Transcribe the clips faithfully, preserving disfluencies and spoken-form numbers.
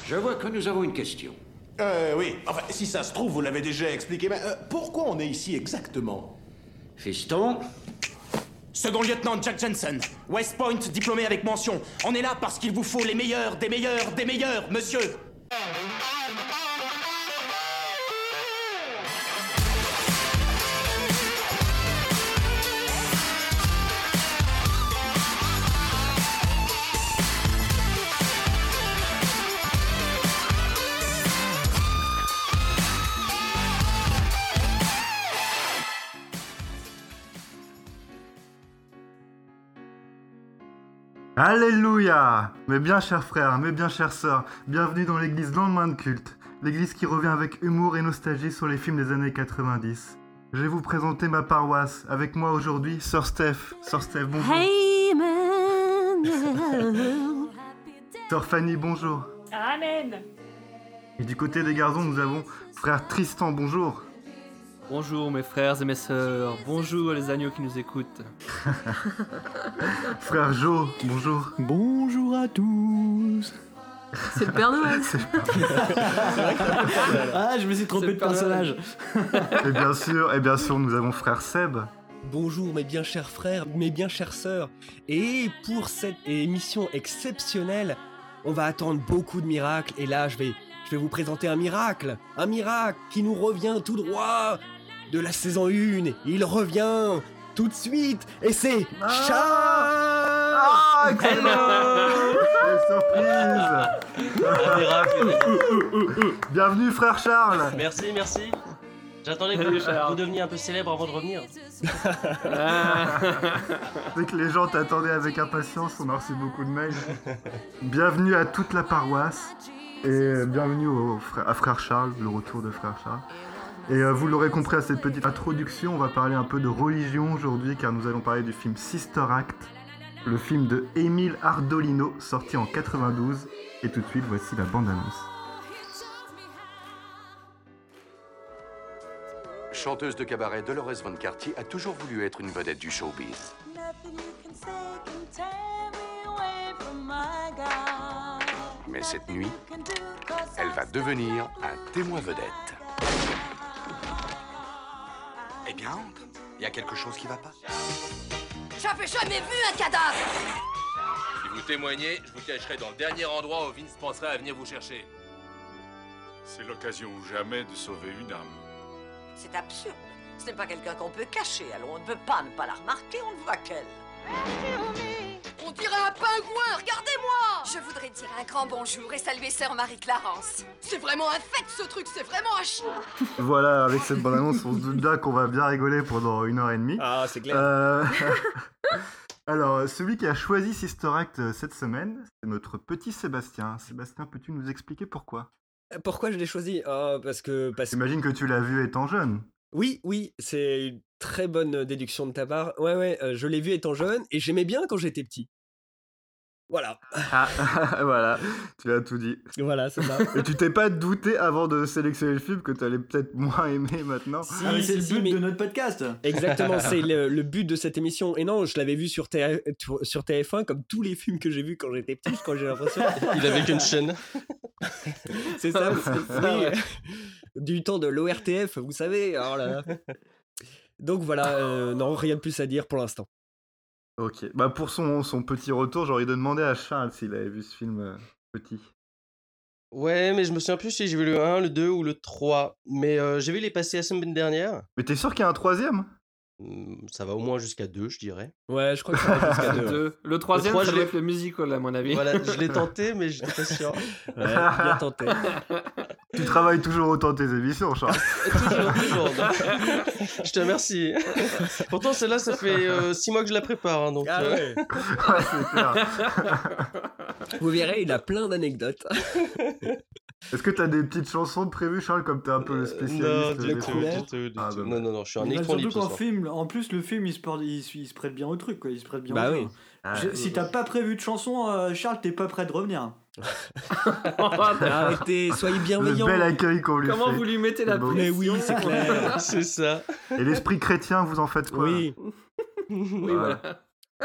Je vois que nous avons une question. Euh, oui. Enfin, si ça se trouve, vous l'avez déjà expliqué, mais euh, pourquoi on est ici exactement? Fiston, Second lieutenant Jack Jensen, West Point diplômé avec mention. On est là parce qu'il vous faut les meilleurs, des meilleurs, des meilleurs, monsieur. Alléluia! Mes bien chers frères, mes bien chères sœurs, bienvenue dans l'église Lendemain de culte, l'église qui revient avec humour et nostalgie sur les films des années quatre-vingt-dix. Je vais vous présenter ma paroisse. Avec moi aujourd'hui, Sœur Steph. Sœur Steph, bonjour. Hey man! Sœur Fanny, bonjour. Amen! Et du côté des garçons, nous avons frère Tristan, bonjour. Bonjour mes frères et mes sœurs, bonjour les agneaux qui nous écoutent. Frère Jo, bonjour. Bonjour à tous. C'est le Père Noël! Ah, je me suis trompé de personnage. Et bien sûr, et bien sûr, nous avons frère Seb. Bonjour mes bien chers frères, mes bien chères sœurs. Et pour cette émission exceptionnelle, on va attendre beaucoup de miracles. Et là, je vais, je vais vous présenter un miracle. Un miracle qui nous revient tout droit de la saison un. Il revient tout de suite. Et c'est Ah Charles. Ah, excellent! Quelle surprise! Un miracle. Bienvenue frère Charles. Merci, merci. J'attendais que Salut, vous, Charles. vous deveniez un peu célèbre avant de revenir. Dès que les gens t'attendaient avec impatience, on a reçu beaucoup de mails. Bienvenue à toute la paroisse et bienvenue au frère, à frère Charles, le retour de frère Charles. Et euh, vous l'aurez compris à cette petite introduction, on va parler un peu de religion aujourd'hui car nous allons parler du film Sister Act, le film de Émile Ardolino sorti en quatre-vingt-douze. Et tout de suite, voici la bande-annonce. Chanteuse de cabaret, Dolores Von Cartier a toujours voulu être une vedette du showbiz. Mais cette nuit, elle va devenir un témoin vedette. Eh bien, entre. Il y a quelque chose qui va pas. J'avais jamais vu un cadavre! Si vous témoignez, je vous cacherai dans le dernier endroit où Vince penserait à venir vous chercher. C'est l'occasion ou jamais de sauver une âme. C'est absurde. Ce n'est pas quelqu'un qu'on peut cacher, alors on ne peut pas ne pas la remarquer, on ne voit qu'elle. On dirait un pingouin, regardez-moi! Je voudrais dire un grand bonjour et saluer sœur Marie-Clarence. C'est vraiment un fait ce truc, c'est vraiment un chien! Voilà, avec cette bande-annonce, on se doute bien qu'on va bien rigoler pendant une heure et demie. Ah, c'est clair. Euh... Alors, celui qui a choisi Sister Act euh, cette semaine, c'est notre petit Sébastien. Sébastien, peux-tu nous expliquer pourquoi? Pourquoi je l'ai choisi? Ah, parce que... Parce... J'imagine que tu l'as vu étant jeune. Oui, oui, c'est une très bonne déduction de ta part. Ouais, ouais, euh, je l'ai vu étant jeune et j'aimais bien quand j'étais petit. Voilà. Ah, voilà, tu as tout dit. Voilà, c'est ça. Et tu t'es pas douté avant de sélectionner le film que tu allais peut-être moins aimer maintenant? Si, ah, mais c'est si, le but si, mais... de notre podcast. Exactement, c'est le, le but de cette émission. Et non, je l'avais vu sur, T... sur T F un comme tous les films que j'ai vus quand j'étais petit, quand j'ai l'impression. Il avait qu'une chaîne. C'est ça, oui. Du temps de l'O R T F, vous savez. Oh là là. Donc voilà, euh, non, rien de plus à dire pour l'instant. Ok, bah pour son, son petit retour, j'aurais demandé à Charles s'il avait vu ce film euh, petit. Ouais, mais je me souviens plus si j'ai vu le un, le deux ou le trois. Mais euh, j'ai vu les passer la semaine dernière. Mais t'es sûr qu'il y a un troisième? Ça va au moins jusqu'à deux, je dirais. Ouais, je crois que ça va jusqu'à deux. deux. Le troisième, le trois, ça je doit l'ai... être le musical, à mon avis. Voilà, je l'ai tenté, mais j'étais pas sûr. Ouais, bien tenté. Tu travailles toujours autant tes émissions, Charles. Toujours, toujours. Je te remercie. Pourtant, celle-là, ça fait euh, six mois que je la prépare. Hein, donc, ah euh... ouais. Ouais, c'est clair. Vous verrez, il a plein d'anecdotes. Est-ce que t'as des petites chansons de prévues, Charles, comme t'es un peu le spécialiste? Non, du tout, du tout, du ah, tout. bah, non, non, non, je suis un bah, électron libre. Surtout qu'en film, en plus, le film, il se, porte, il, il se prête bien au truc, quoi. Il se prête bien bah au oui. jeu. Ah, Je, si t'as pas prévu de chanson, euh, Charles, t'es pas prêt de revenir. Arrêtez, soyez bienveillants. Le bel accueil qu'on lui Comment fait. vous lui mettez la pression? Mais oui, c'est clair. C'est ça. Et l'esprit chrétien, vous en faites quoi? Oui. Oui, voilà.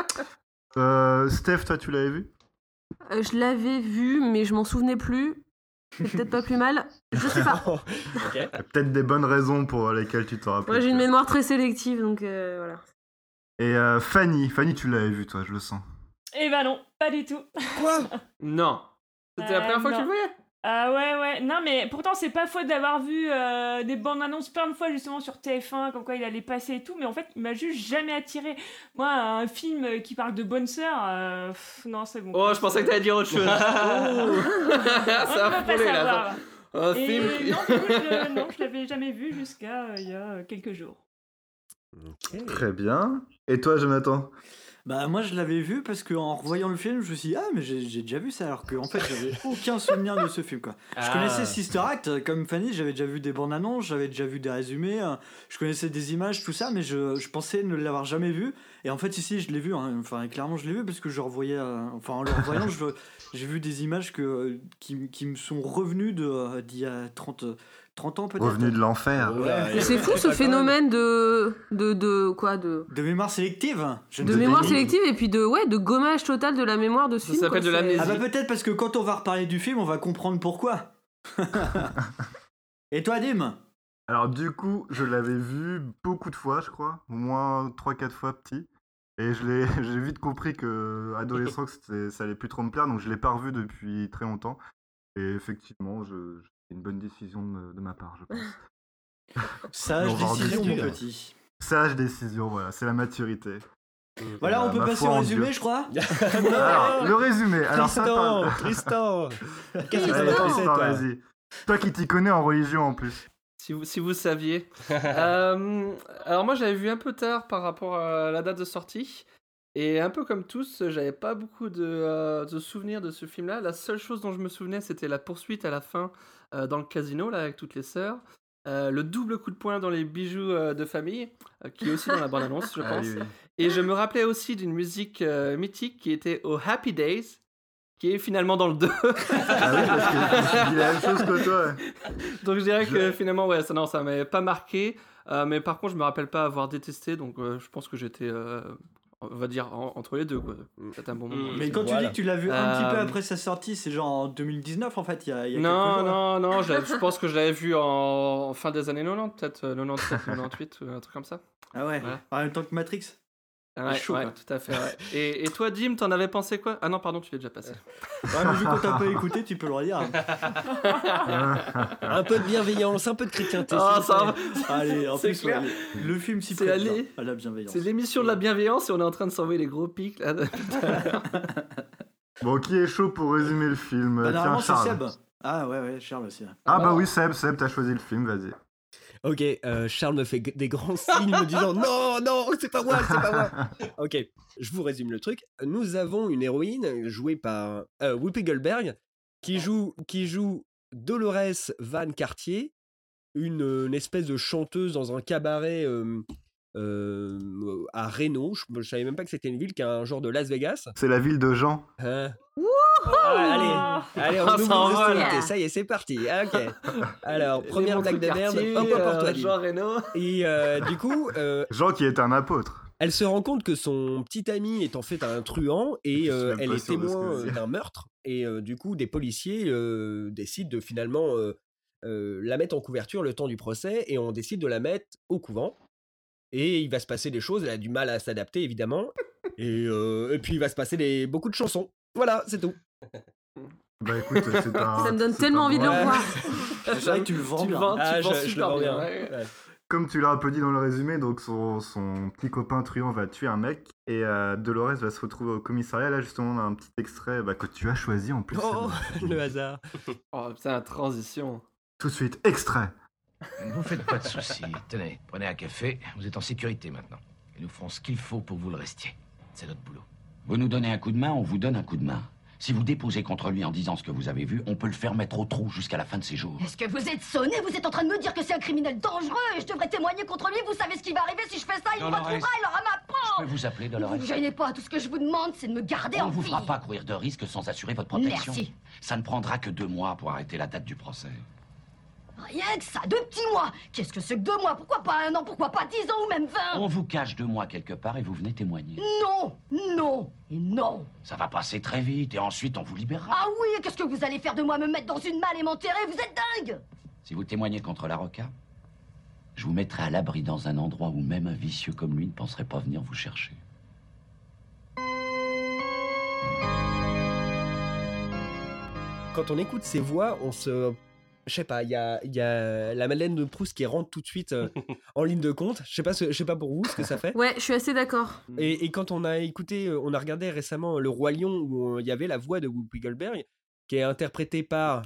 Euh, Steph, toi, tu l'avais vu? Euh, je l'avais vu, mais je m'en souvenais plus. c'est peut-être pas plus mal. Je sais pas. Il y a peut-être des bonnes raisons pour lesquelles tu t'en rappelles. Moi, j'ai une mémoire très sélective, donc euh, voilà. Et euh, Fanny, Fanny, tu l'avais vu, toi, je le sens. Eh ben non, pas du tout. Quoi? Non. C'était la Euh, première fois que tu non. le voyais? Ah ouais, ouais. Non, mais pourtant, c'est pas faute d'avoir vu euh, des bandes annonces plein de fois, justement, sur T F un, comme quoi il allait passer et tout, mais en fait, il m'a juste jamais attiré. Moi, un film qui parle de bonne sœur, euh, pff, non, c'est bon. Oh, je pensais que t'allais dire autre chose. Oh. Ça a frôlé, là. Un Et film qui... non, du coup, je, non, je l'avais jamais vu jusqu'à euh, il y a quelques jours. Ok. Très bien. Et toi, Jonathan? Bah moi je l'avais vu parce qu'en revoyant le film je me suis dit ah mais j'ai, j'ai déjà vu ça alors qu'en fait j'avais aucun souvenir de ce film quoi. Je Ah. connaissais Sister Act comme Fanny, j'avais déjà vu des bandes annonces, j'avais déjà vu des résumés, euh, je connaissais des images tout ça mais je, je pensais ne l'avoir jamais vu et en fait ici je l'ai vu, hein, enfin clairement je l'ai vu parce que je revoyais, euh, enfin en le revoyant je, j'ai vu des images que, qui, qui me sont revenues de, euh, d'il y a trente, trente ans peut-être. Revenu de l'enfer. Ouais. Mais c'est fou ce phénomène de. de. de. quoi de. De mémoire sélective. Je De ne- mémoire sélective et puis de. ouais, de gommage total de la mémoire de ce Ça film. s'appelle quoi, de c'est- l'amnésie. Ah bah peut-être parce que quand on va reparler du film, on va comprendre pourquoi. Et toi, Dim? Alors du coup, je l'avais vu beaucoup de fois, je crois, au moins trois quatre fois petit. Et je l'ai, j'ai vite compris que adolescent, que c'était- ça allait plus trop me plaire, donc je l'ai pas revu depuis très longtemps. Et effectivement, je, je- c'est une bonne décision de, de ma part, je pense. Sage On va en décision, mon discuter. petit. Sage décision, voilà, c'est la maturité. Voilà, Euh, on peut ma passer foi au en résumé, Dieu. je crois. Alors, le résumé. Alors ça, Tristan, par- Tristan. Qu'est-ce que Allez, t'en as pensé, Tristan, toi? vas-y. Toi qui t'y connais en religion en plus. Si vous, si vous saviez. Euh, alors moi j'avais vu un peu tard par rapport à la date de sortie. Et un peu comme tous, j'avais pas beaucoup de, euh, de souvenirs de ce film-là. La seule chose dont je me souvenais, c'était la poursuite à la fin euh, dans le casino, là, avec toutes les sœurs. Euh, le double coup de poing dans les bijoux euh, de famille, euh, qui est aussi dans la bande-annonce, je Ah pense. oui, oui. Et je me rappelais aussi d'une musique euh, mythique qui était au Happy Days, qui est finalement dans le deux. Ah oui, parce que je me suis dit la même chose que toi. Donc je dirais que finalement, ouais, ça, non, ça m'avait pas marqué. Euh, mais par contre, je me rappelle pas avoir détesté, donc euh, je pense que j'étais, euh, on va dire, en- entre les deux, quoi. C'était un bon moment. Mais quand tu dis que tu l'as vu un petit peu Euh, après sa sortie, c'est genre en deux mille dix-neuf en fait, il y a, il y a Non, quelques jours. non, non, je, je pense que je l'avais vu en, en fin des années quatre-vingt-dix, peut-être euh, quatre-vingt-dix-sept, quatre-vingt-dix-huit, ou un truc comme ça. Ah ouais, Voilà. en même temps que Matrix. Ouais, chaud, ouais, quoi. tout à fait. Ouais. Et, et toi, Dim, t'en avais pensé quoi? Ah non, pardon, tu l'as déjà passé. Ouais, mais vu qu'on t'a pas écouté, tu peux le redire. Un peu de bienveillance, un peu de chrétienté. Ah, s'il ça vous va. plaît. Allez, en C'est plus, clair. ouais, le film s'y C'est prête allé. bien, à la bienveillance. C'est l'émission de la bienveillance et on est en train de s'envoyer les gros pics là. Bon, qui est chaud pour résumer le film? Bah, Tiens, normalement, c'est Charles. Seb. Ah ouais, ouais, Charles aussi. Ah bah oui, Seb, Seb, t'as choisi le film, vas-y. Ok, euh, Charles me fait g- des grands signes me disant non, non, c'est pas moi, c'est pas moi. Ok, je vous résume le truc. Nous avons une héroïne jouée par euh, Whoopi Goldberg qui joue, qui joue Dolores Van Cartier, une, une espèce de chanteuse dans un cabaret euh, euh, à Reno. Je, je savais même pas que c'était une ville, qui a un genre de Las Vegas. C'est la ville de Jean. Hein. Ah, allez, allez, on Ah, ouvre ça envole. l'hostilité. Ça y est, c'est parti. Ah, ok. Alors, Les première bons blague coups de merde. quartier, Hop, hop, hop, euh, toi, Dim. Jean Reno. Et euh, du coup, euh, Jean qui est un apôtre. elle se rend compte que son petit ami est en fait un truand et Je suis euh, même elle pas est sûr de ce que témoin vous dites. d'un meurtre. Et euh, du coup, des policiers euh, décident de finalement euh, euh, la mettre en couverture le temps du procès et on décide de la mettre au couvent. Et il va se passer des choses, elle a du mal à s'adapter évidemment. Et, euh, et puis il va se passer des, beaucoup de chansons. Voilà, c'est tout. Bah écoute, c'est un... Ça me donne c'est tellement un envie de le bon- revoir. C'est vrai que tu le vends Tu le bien. vends, tu Ah, le vends je- je le super vends bien. bien. ouais. Ouais. Comme tu l'as un peu dit dans le résumé, donc son, son petit copain truand va tuer un mec et euh, Dolores va se retrouver au commissariat. Là justement on a un petit extrait bah, que tu as choisi en plus. Oh, Seb. le hasard. Oh putain, transition. Tout de suite, extrait. Ne vous faites pas de soucis. Tenez, prenez un café. Vous êtes en sécurité maintenant. Et nous ferons ce qu'il faut pour que vous le restiez. C'est notre boulot. Vous nous donnez un coup de main, on vous donne un coup de main. Si vous déposez contre lui en disant ce que vous avez vu, on peut le faire mettre au trou jusqu'à la fin de ses jours. Est-ce que vous êtes sonné? Vous êtes en train de me dire que c'est un criminel dangereux et je devrais témoigner contre lui? Vous savez ce qui va arriver si je fais ça? Il me Dolores. retrouvera, il aura ma Je peau! peux vous appeler, Ne Dolores? vous gênez pas, tout ce que je vous demande, c'est de me garder On en ne vous vie. fera pas courir de risque sans assurer votre protection. Merci. Ça ne prendra que deux mois pour arrêter la date du procès. Rien que ça, deux petits mois. Qu'est-ce que c'est que deux mois? Pourquoi pas un an? Pourquoi pas dix ans ou même vingt? On vous cache deux mois quelque part et vous venez témoigner. Non, non et non. Ça va passer très vite et ensuite on vous libérera. Ah oui, et qu'est-ce que vous allez faire de moi? Me mettre dans une malle et m'enterrer? Vous êtes dingue! Si vous témoignez contre la Roca, je vous mettrai à l'abri dans un endroit où même un vicieux comme lui ne penserait pas venir vous chercher. Quand on écoute ces voix, on se... Je sais pas, il y a, y a la Madeleine de Proust qui rentre tout de suite euh, en ligne de compte. Je sais pas, ce- je sais pas pour vous ce que ça fait. Ouais, je suis assez d'accord. Et, et quand on a écouté, euh, on a regardé récemment Le Roi Lion où euh, il y avait la voix de Whoopi Goldberg qui est interprétée par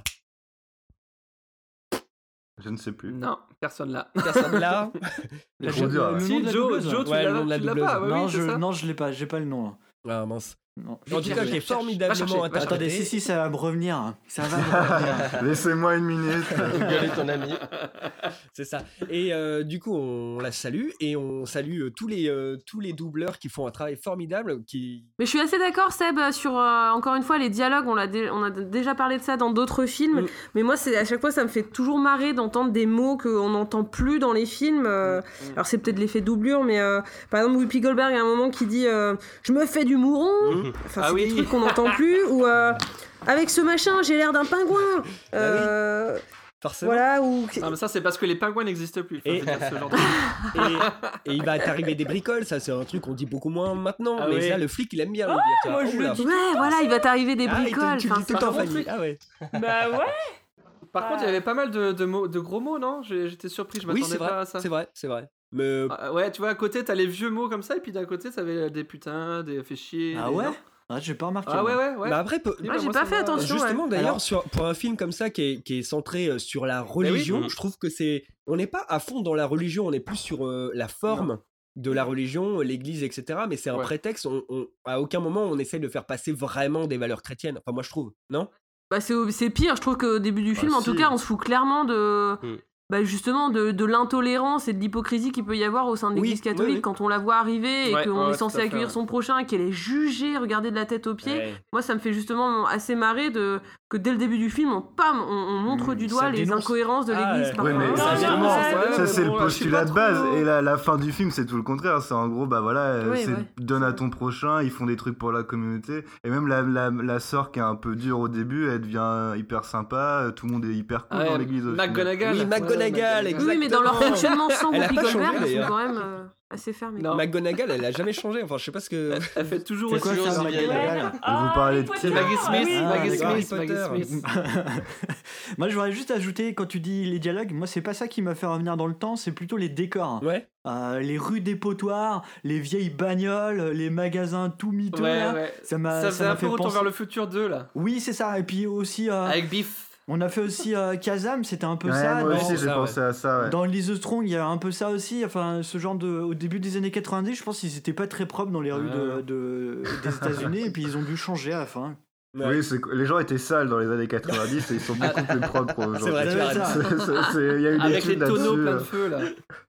Je ne sais plus. Non, personne là. personne là. Le, Trop dur, le ouais. nom de la Si, Joe, doubleuse. Joe, tu Ouais, l'as le nom de la tu l'as doubleuse. pas, ouais, non, oui, c'est je, ça. non, je l'ai pas, j'ai pas le nom. Là. Ah mince. Non. En tout cas, qui est formidablement Va chercher, va interprété. Attendez, si, si, ça va me revenir. Ça va me revenir. Laissez-moi une minute. Gueuler ton ami. C'est ça. Et euh, du coup, on la salue et on salue euh, tous les euh, tous les doubleurs qui font un travail formidable. Qui Mais je suis assez d'accord, Seb, sur euh, encore une fois les dialogues. On, l'a dé- on a d- déjà parlé de ça dans d'autres films. Mm. Mais moi, c'est à chaque fois, ça me fait toujours marrer d'entendre des mots qu'on n'entend plus dans les films. euh, Mm. Alors, c'est peut-être l'effet doublure, mais euh, par exemple, Whoopi Goldberg, il y a un moment qui dit euh, Je me fais du mouron. Enfin, Ah c'est oui. des trucs qu'on n'entend plus. Ou euh, avec ce machin, j'ai l'air d'un pingouin. Euh, forcément. Voilà, ou. Ah, mais ça, c'est parce que les pingouins n'existent plus. Enfin, Et- je veux dire, ce genre de- et, et il va t'arriver des bricoles, ça c'est un truc qu'on dit beaucoup moins maintenant, Ah mais oui. ça le flic il aime bien le dire. tu vois. moi, je Oh là. le dis. Ouais, voilà, il va t'arriver des Ah, il te- bricoles. tu le Enfin, dis tout le c'est temps, vraiment Fanny. truc. Ah ouais. Bah ouais. Par contre, il y avait pas mal de, de, mots, de gros mots, non? J'ai- J'étais surpris, je Oui, m'attendais c'est pas vrai, à ça. c'est vrai, c'est vrai. Mais Ah, ouais, tu vois, à côté, t'as les vieux mots comme ça, et puis d'un côté, t'avais des putains, des fait chier. Ah des- ouais non Ah, j'ai pas remarqué. Ah ouais, moi. ouais, ouais. bah après, peu- Oui, Ouais, bah, j'ai moi, pas ça fait m'a- attention. justement ouais. d'ailleurs Alors- sur, pour un film comme ça qui est, qui est centré euh, sur la religion, oui. je trouve que c'est on n'est pas à fond dans la religion, on est plus sur euh, la forme de la religion, l'église, et cetera. Mais c'est un Ouais. prétexte. On, on- à aucun moment on essaie de faire passer vraiment des valeurs chrétiennes. Enfin moi je trouve, non? Bah c'est, c'est pire, je trouve qu'au début du film, Bah, en tout si. cas, on se fout clairement de, Mm. bah justement, de, de l'intolérance et de l'hypocrisie qu'il peut y avoir au sein de Oui, l'église catholique oui, oui. quand on la voit arriver et Ouais, qu'on ouais, est tout censé à fait, accueillir ouais. son prochain et qu'elle est jugée, regardée de la tête aux pieds. Ouais. Moi, ça me fait justement assez marrer de, que dès le début du film, on, pam, on, on montre Mm, du ça doigt les dénonce. incohérences de Ah, l'église. ouais. parfois. Oui, mais Non, ça, non, justement, non, ça, ouais, c'est mais bon, le je suis postulat pas de base. trop- Et la, la fin du film, c'est tout le contraire. C'est en gros, bah voilà, euh, Oui, c'est ouais. donne à ton prochain, ils font des trucs pour la communauté. Et même la, la, la sœur qui est un peu dure au début, elle devient hyper sympa. Tout le monde est hyper cool Ah ouais, dans l'église. au final. McGonagall. Oui, McGonagall, Ouais, Oui, oui, mais dans leur Exactement. fonctionnement sans Elle a Whoopi pas changé, Goldberg, ils d'ailleurs. sont quand même euh, assez fermés. Non. McGonagall, elle a jamais changé. Enfin, je sais pas ce que. Elle fait toujours C'est aussi quoi bien. ça, Ouais. McGonagall Et vous parlez de Potter. qui Maggie Ah Smith, oui. Maggie d'accord. Smith, Harry Maggie Potter. Smith. Moi, je voudrais juste ajouter, quand tu dis les dialogues, moi, c'est pas ça qui m'a fait revenir dans le temps, c'est plutôt les décors. Ouais. Euh, les rues dépotoirs, les vieilles bagnoles, les magasins tout miteux. Ouais, là, ouais. Ça m'a Ça ça faisait m'a un peu fait Retour penser. vers le futur deux, là. Oui, c'est ça. Et puis aussi, euh, Avec Biff. on a fait aussi euh, Kazam, c'était un peu Ouais, ça. moi dans- aussi, j'ai ça, pensé à ça. Ouais. Dans Lise Strong, il y a un peu ça aussi. Enfin, ce genre de. Au début des années quatre-vingt-dix, je pense qu'ils étaient pas très propres dans les rues de, de- des États-Unis. Et puis ils ont dû changer à la fin. Ouais. Oui, c'est- les gens étaient sales dans les années quatre-vingt-dix et ils sont beaucoup plus propres aujourd'hui. C'est vrai, tu as raison. C'est- c'est- c'est- Il y a eu des Avec les études tonneaux là-dessus. plein de euh. feu, là.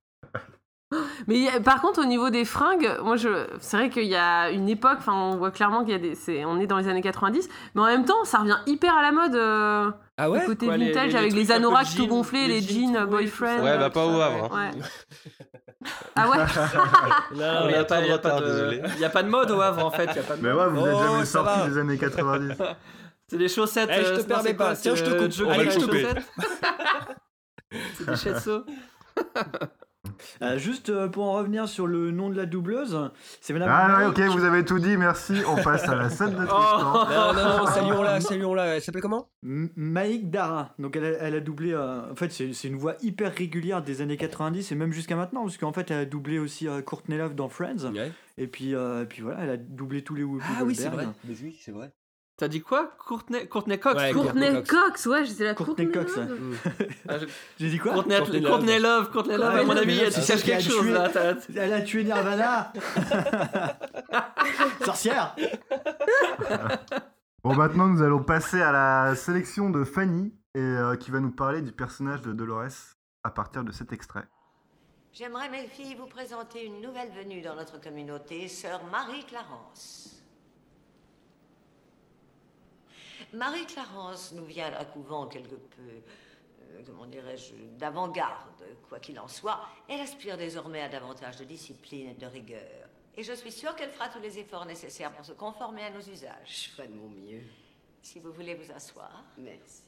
Mais y a- par contre, au niveau des fringues, moi, je, c'est vrai qu'il y a une époque, enfin, on voit clairement qu'il y a des, c'est, on est dans les années quatre-vingt-dix, mais en même temps, ça revient hyper à la mode. euh, Ah ouais. le côté Quoi, les- vintage les- les avec les, trucs un peu anoraks jeans, tout gonflés, les les jeans jeans, troués, boyfriend. tout Ouais, ça, bah pas tout au ça, Havre. hein. Ouais. Ah ouais. Non, Il on n'y a a, trop pas- de y a pas retard, de- désolé. y a pas de mode au Havre, en fait. Y a pas de Mais mode. ouais, vous êtes Oh, jamais ça sortis va. des années quatre-vingt-dix. C'est des chaussettes. Eh, je te euh, c'est- permets c'est quoi, pas. c'est, Tiens, je te euh, coupe. Joe On va avec le les couper. chaussettes. C'est des chetso. Euh, juste euh, pour en revenir sur le nom de la doubleuse, c'est Madame. Ah ouais, Mike. ok, vous avez tout dit, merci. On passe à la scène de Oh. Tristan. Non, non, non, saluons-la, saluons-la. Elle s'appelle comment? M- Maïk Dara. Donc elle a, elle a doublé. euh, en fait, c'est c'est une voix hyper régulière des années quatre-vingt-dix et même jusqu'à maintenant, parce qu'en fait, elle a doublé aussi euh, Courtney Love dans Friends. Ouais. Et puis, euh, et puis voilà, elle a doublé tous les Whoopi Ah oui, c'est Goldberg. vrai. Mais oui, c'est vrai. T'as dit quoi? Courtney, Courtney Cox. Ouais, toi. Courtney Cox. Cox, ouais, j'étais là. Courtney Cox, Love. ouais. Ah, je- J'ai dit quoi? Courtney, Courtney Courtney Love. Love, Courtney Love, Ah, à mon non, avis, mais non, tu c'est cherches celle qui a quelque chose tué- là. t'as- Elle a tué Nirvana. Sorcière. Bon, maintenant, nous allons passer à la sélection de Fanny, et, euh, qui va nous parler du personnage de Dolores à partir de cet extrait. J'aimerais, mes filles, vous présenter une nouvelle venue dans notre communauté, sœur Marie-Clarence. Marie-Clarence nous vient d'un couvent quelque peu comment dirais-je, d'avant-garde. Quoi qu'il en soit, elle aspire désormais à davantage de discipline et de rigueur. Et je suis sûre qu'elle fera tous les efforts nécessaires pour se conformer à nos usages. Je ferai de mon mieux. Si vous voulez vous asseoir. Merci.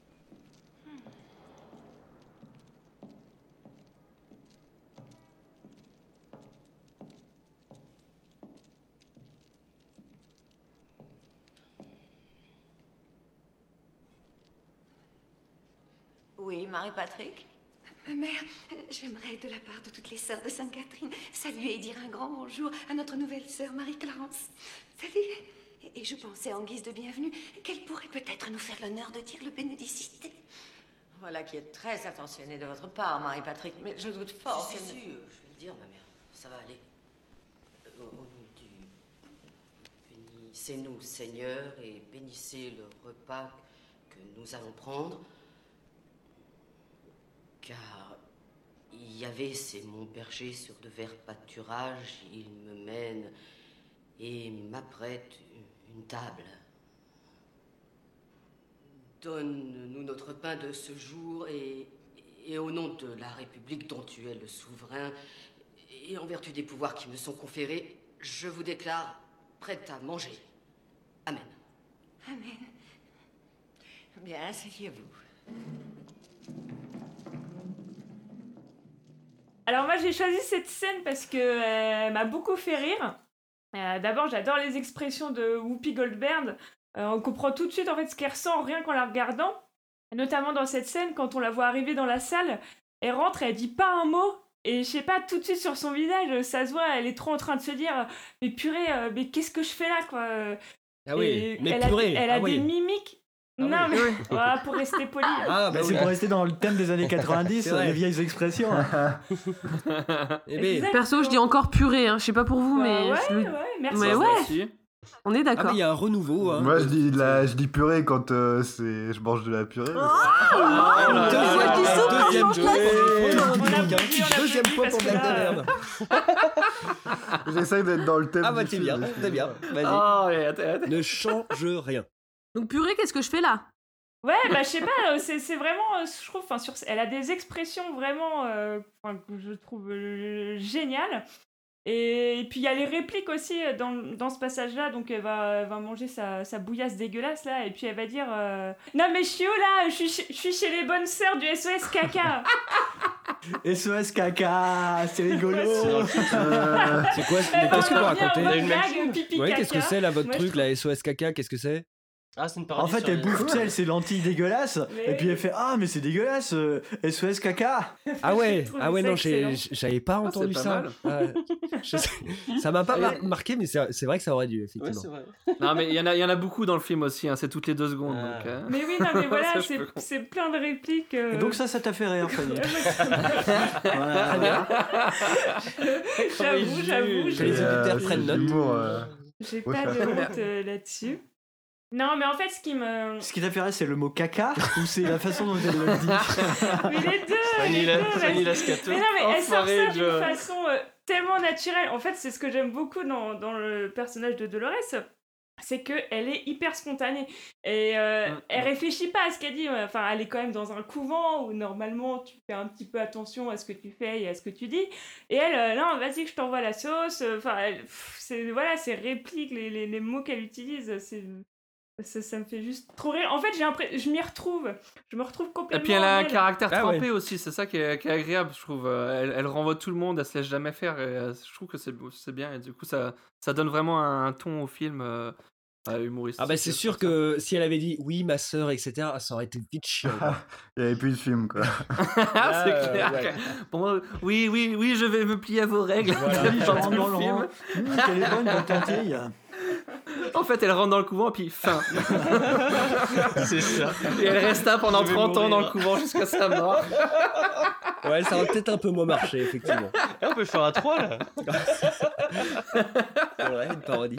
Oui, Marie-Patrick? Mère, j'aimerais, de la part de toutes les sœurs de Sainte-Catherine, saluer et dire un grand bonjour à notre nouvelle sœur Marie-Clarence. Salut. Et je pensais, en guise de bienvenue, qu'elle pourrait peut-être nous faire l'honneur de dire le bénédicité. Voilà qui est très attentionné de votre part, Marie-Patrick, mais je doute fort. Si, qu'elle si, ne- si, euh, je vais le dire, ma mère. Ça va aller. Au au nom du... Bénissez-nous, Seigneur, et bénissez le repas que nous allons prendre. Car Yahvé, c'est mon berger sur de verts pâturages. Il me mène et m'apprête une table. Donne-nous notre pain de ce jour et, et au nom de la République dont tu es le souverain et en vertu des pouvoirs qui me sont conférés, je vous déclare prête à manger. Amen. Amen. Bien, asseyez-vous. Alors moi j'ai choisi cette scène parce que euh, elle m'a beaucoup fait rire. Euh, D'abord j'adore les expressions de Whoopi Goldberg. Euh, on comprend tout de suite en fait ce qu'elle ressent rien qu'en la regardant. Notamment dans cette scène quand on la voit arriver dans la salle, elle rentre et elle dit pas un mot. Et je sais pas, tout de suite sur son visage, ça se voit, elle est trop en train de se dire mais purée, euh, mais qu'est-ce que je fais là quoi. Ah oui, Et mais elle purée, a, elle a ah des oui. mimiques. Ah non oui. mais voilà, pour rester poli. Ah, bah Bah, c'est oui. pour rester dans le thème des années quatre-vingt-dix, C'est vrai. les vieilles expressions. Eh ben, Perso, je dis encore purée, hein. Je sais pas pour vous, Bah mais. ouais, je le- ouais, merci. Mais Bah, ouais, Merci. on est ah, d'accord. mais il y a un renouveau. Hein. Moi, je dis, de la, je dis purée quand euh, c'est, je mange de la purée. Ah, là là deuxième, là là là. deuxième là. jeu. On a Un applaudi, petit on a deuxième applaudi point parce pour que Black de là, Merde. J'essaye d'être dans le thème. Ah bah du t'es film. bien, t'es bien. Vas-y. Oh, allez, attends, attends. Ne change rien. Donc purée, qu'est-ce que je fais là? Ouais, bah je sais pas, euh, c'est c'est vraiment, euh, je trouve, enfin, sur, elle a des expressions vraiment, euh, enfin, que je trouve euh, géniales. Et, et puis il y a les répliques aussi euh, dans, dans ce passage-là, donc elle va, elle va manger sa, sa bouillasse dégueulasse là, et puis elle va dire euh, non mais je suis où là, je suis, chez- je suis chez les bonnes sœurs du S O S Caca. S O S caca, c'est rigolo. Euh, C'est quoi Elle mais va Qu'est-ce que vous revenir racontez en mode une même gag, pipi Ouais, caca. qu'est-ce que c'est là votre Moi, je truc, trouve- la S O S caca, qu'est-ce que c'est? Ah, c'est une parodie En fait, sur elle les- bouffe, tu sais, ces lentilles dégueulasses, Mais et puis oui. elle fait ah mais c'est dégueulasse, euh, S O S caca. Ah ouais, Je trouve ah ouais ça non, j'ai- excellent. j'avais pas Ah, entendu c'est pas ça. mal. Ouais. Je sais- Ça m'a pas Ah, mar- marqué, mais c'est c'est vrai que ça aurait dû, Ouais, effectivement. c'est vrai. Non, mais il y, en a- il y en a beaucoup dans le film aussi, hein, c'est toutes les deux secondes. Ah. Donc, euh. Mais oui, non mais voilà, Ça, je c'est peux comprendre. c'est plein de répliques. euh, Et donc ça, ça t'a fait rire, Fanny. J'avoue, Voilà. j'avoue, Que j'ai- les euh, auditeurs c'est prennent de note. l'humour, euh. j'ai Ouais. pas de honte euh, là-dessus. Non, mais en fait, ce qui me. Ce qui t'a fait rire, c'est le mot caca ou c'est la façon dont elle le dit? Mais les deux! Fanny les la- deux, Fanny mais- la scato. Mais non, mais elle sort Enfoiré, ça d'une John. façon euh, tellement naturelle. En fait, c'est ce que j'aime beaucoup dans, dans le personnage de Dolores. C'est qu'elle est hyper spontanée. Et euh, Mm. elle réfléchit pas à ce qu'elle dit. Enfin, elle est quand même dans un couvent où normalement tu fais un petit peu attention à ce que tu fais et à ce que tu dis. Et elle, euh, non, vas-y, que je t'envoie la sauce. Enfin, elle- pff, c'est voilà, ses répliques, les, les, les mots qu'elle utilise, c'est. Ça, ça me fait juste trop rire. En fait, j'ai l'impression, je m'y retrouve. Je me retrouve Et complètement. puis elle a en un elle. caractère Ah trempé ouais. aussi, c'est ça qui est, qui est agréable, je trouve. Euh, Elle, elle renvoie tout le monde, elle se laisse jamais faire, et euh, je trouve que c'est c'est bien, et du coup ça, ça donne vraiment un, un ton au film euh, euh, humoristique. Ah bah c'est sûr que si elle avait dit oui ma sœur, et cetera, ça aurait été vite chiant. quoi. Il n'y avait plus de film, quoi. Ah, c'est Ah, clair. ouais. que- Bon, euh, oui, oui, oui, je vais me plier à vos règles. Voilà. Oui, je Pendant rentre dans le le film. rang. Mmh, quelle est bonne votre tortille. En fait, elle rentre dans le couvent, puis fin. C'est ça. Et elle reste là pendant Je vais trente ans dans le mourir. couvent jusqu'à sa mort. Ouais, ça aurait peut-être un peu moins marché, effectivement. Eh, on peut faire à trois là. C'est vrai, une parodie.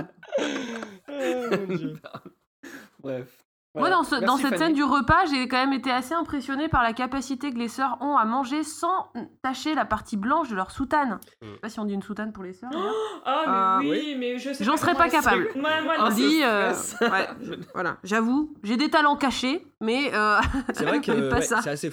Bref. Moi, dans, ce- dans Merci, cette Fanny. scène du repas, j'ai quand même été assez impressionnée par la capacité que les sœurs ont à manger sans tacher la partie blanche de leur soutane. Je sais pas si on dit une soutane pour les sœurs. d'ailleurs. Ah, mais Euh, oui, mais je sais J'en pas serais comment pas elle capable. se- Moi, moi, On non, dit, c'est- euh, stress. ouais, voilà, j'avoue, j'ai des talents cachés, mais euh, C'est vrai que mais pas ouais, ça. c'est assez fou.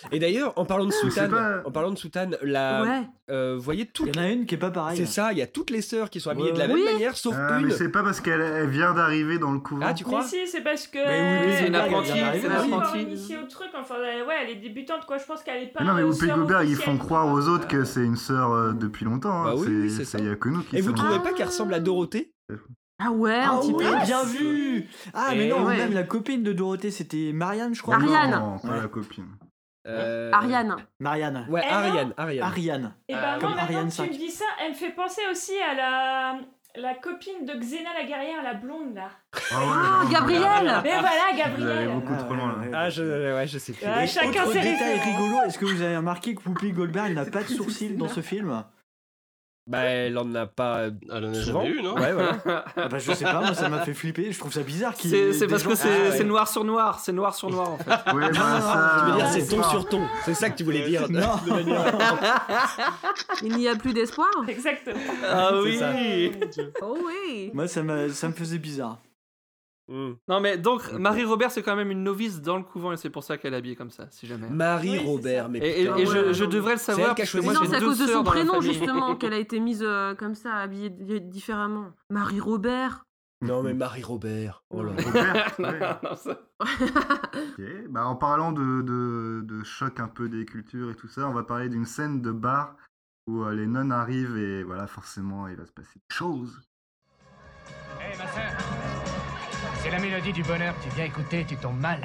Et d'ailleurs, en parlant de soutane, pas- en parlant de soutane, la, Ouais. euh, vous voyez toutes. Il y en a une qui est pas pareille. C'est ça, il y a toutes les sœurs qui sont habillées Ouais, de la ouais. même Oui. manière, sauf Ah, une. mais c'est pas parce qu'elle elle vient d'arriver dans le couvent. Ah, tu crois Mais si, c'est parce que. Mais oui, oui, c'est une Goldberg, apprentie, elle vient c'est d'arriver une Elle aussi. est encore apprentie. initiée au truc, enfin, elle- ouais, elle est débutante, quoi. Je pense qu'elle est pas. Mais non, mais euh, Whoopi sœur Goldberg, ils officielle, font croire quoi. aux autres que c'est une sœur euh, depuis longtemps. Bah hein. oui, oui, c'est ça. Il y a que nous qui Et vous savons. trouvez Ah. pas qu'elle ressemble à Dorothée? Ah ouais, un Ah petit peu. ouais, bien vu. Ah mais Et non, ouais. même la copine de Dorothée, c'était Marianne, je crois. Ariane. Non, pas Ouais. la copine. Euh, Ariane. Marianne. Ouais, Elle, Ariane, Ariane. Ariane. Et Ah, ben oui. moi, Comme maintenant Ariane que tu me cinq. dis ça, elle me fait penser aussi à la, la copine de Xena la guerrière, la blonde là. Ah, ouais, Ah, non, Gabrielle. Mais voilà, Vous allez Gabrielle. beaucoup trop loin. là. Ah, je, ouais, je sais plus. Ouais, Et chacun autre ses détail références. rigolo, est-ce que vous avez remarqué que Whoopi Goldberg n'a pas de sourcils dans ce film? Bah, elle en a pas. Elle en a souvent. jamais eu, non? Ouais, voilà. Ah bah je sais pas, moi ça m'a fait flipper, je trouve ça bizarre qu'il y C'est ait c'est des parce gens- que c'est Ah, ouais. c'est noir sur noir, c'est noir sur noir en fait. Ouais, bah, non, ça. Tu veux dire, Ah, c'est c'est ton pas- sur ton. C'est ça que tu voulais dire. Non. De manière- Il n'y a plus d'espoir. Exactement. Ah C'est oui. ça. Oh oui. Moi ça, m'a- ça me faisait bizarre. Mm. Non mais donc Marie Robert c'est quand même une novice dans le couvent et c'est pour ça qu'elle est habillée comme ça, si jamais. Marie Oui, c'est Robert, ça. mais Et, et- putain. et je, ouais, je non. devrais le C'est elle savoir qui a parce que choisi moi Mais non, j'ai c'est à deux cause de sœurs son dans la prénom famille. justement qu'elle a été mise euh, comme ça, habillée di- différemment. Marie Robert. Non, mais Marie Robert. Oh là là. Robert, Non, ouais. non, ça- Ok. Bah, en parlant de, de, de choc un peu des cultures et tout ça, on va parler d'une scène de bar où euh, les nonnes arrivent et voilà, forcément, il va se passer des choses. Hé, ma sœur, c'est la mélodie du bonheur que tu viens écouter, tu tombes mal.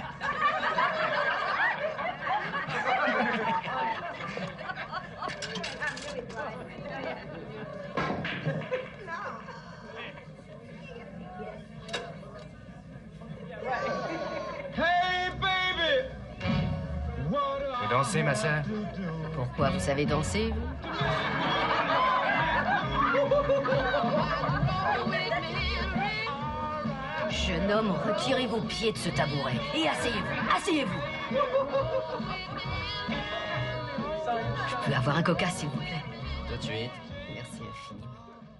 Tu danser, ma sœur? Pourquoi vous savez danser, vous? Jeune homme, retirez vos pieds de ce tabouret et asseyez-vous, asseyez-vous. Je peux avoir un coca, s'il vous plaît? Tout de suite. Merci infiniment.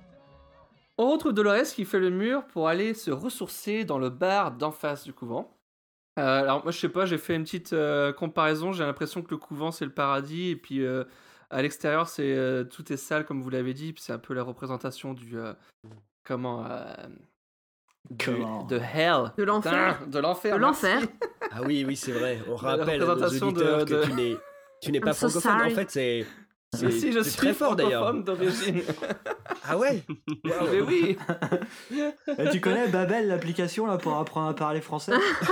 On retrouve Dolores qui fait le mur pour aller se ressourcer dans le bar d'en face du couvent. Euh, alors moi je sais pas, j'ai fait une petite euh, comparaison, j'ai l'impression que le couvent c'est le paradis et puis euh, à l'extérieur c'est euh, tout est sale comme vous l'avez dit, puis c'est un peu la représentation du euh, comment euh, du- Comment de hell, De l'enfer. Putain, de l'enfer, De merci. l'enfer. Ah oui, oui, c'est vrai. On La rappelle à nos représentation auditeurs de- que de- tu n'es, tu n'es pas I'm so francophone. sorry. En fait, c'est, Ah, c'est, si je c'est suis très fort d'ailleurs. francophone d'origine. Ah ouais. Mais oui. Eh, tu connais Babel, l'application là pour apprendre à parler français?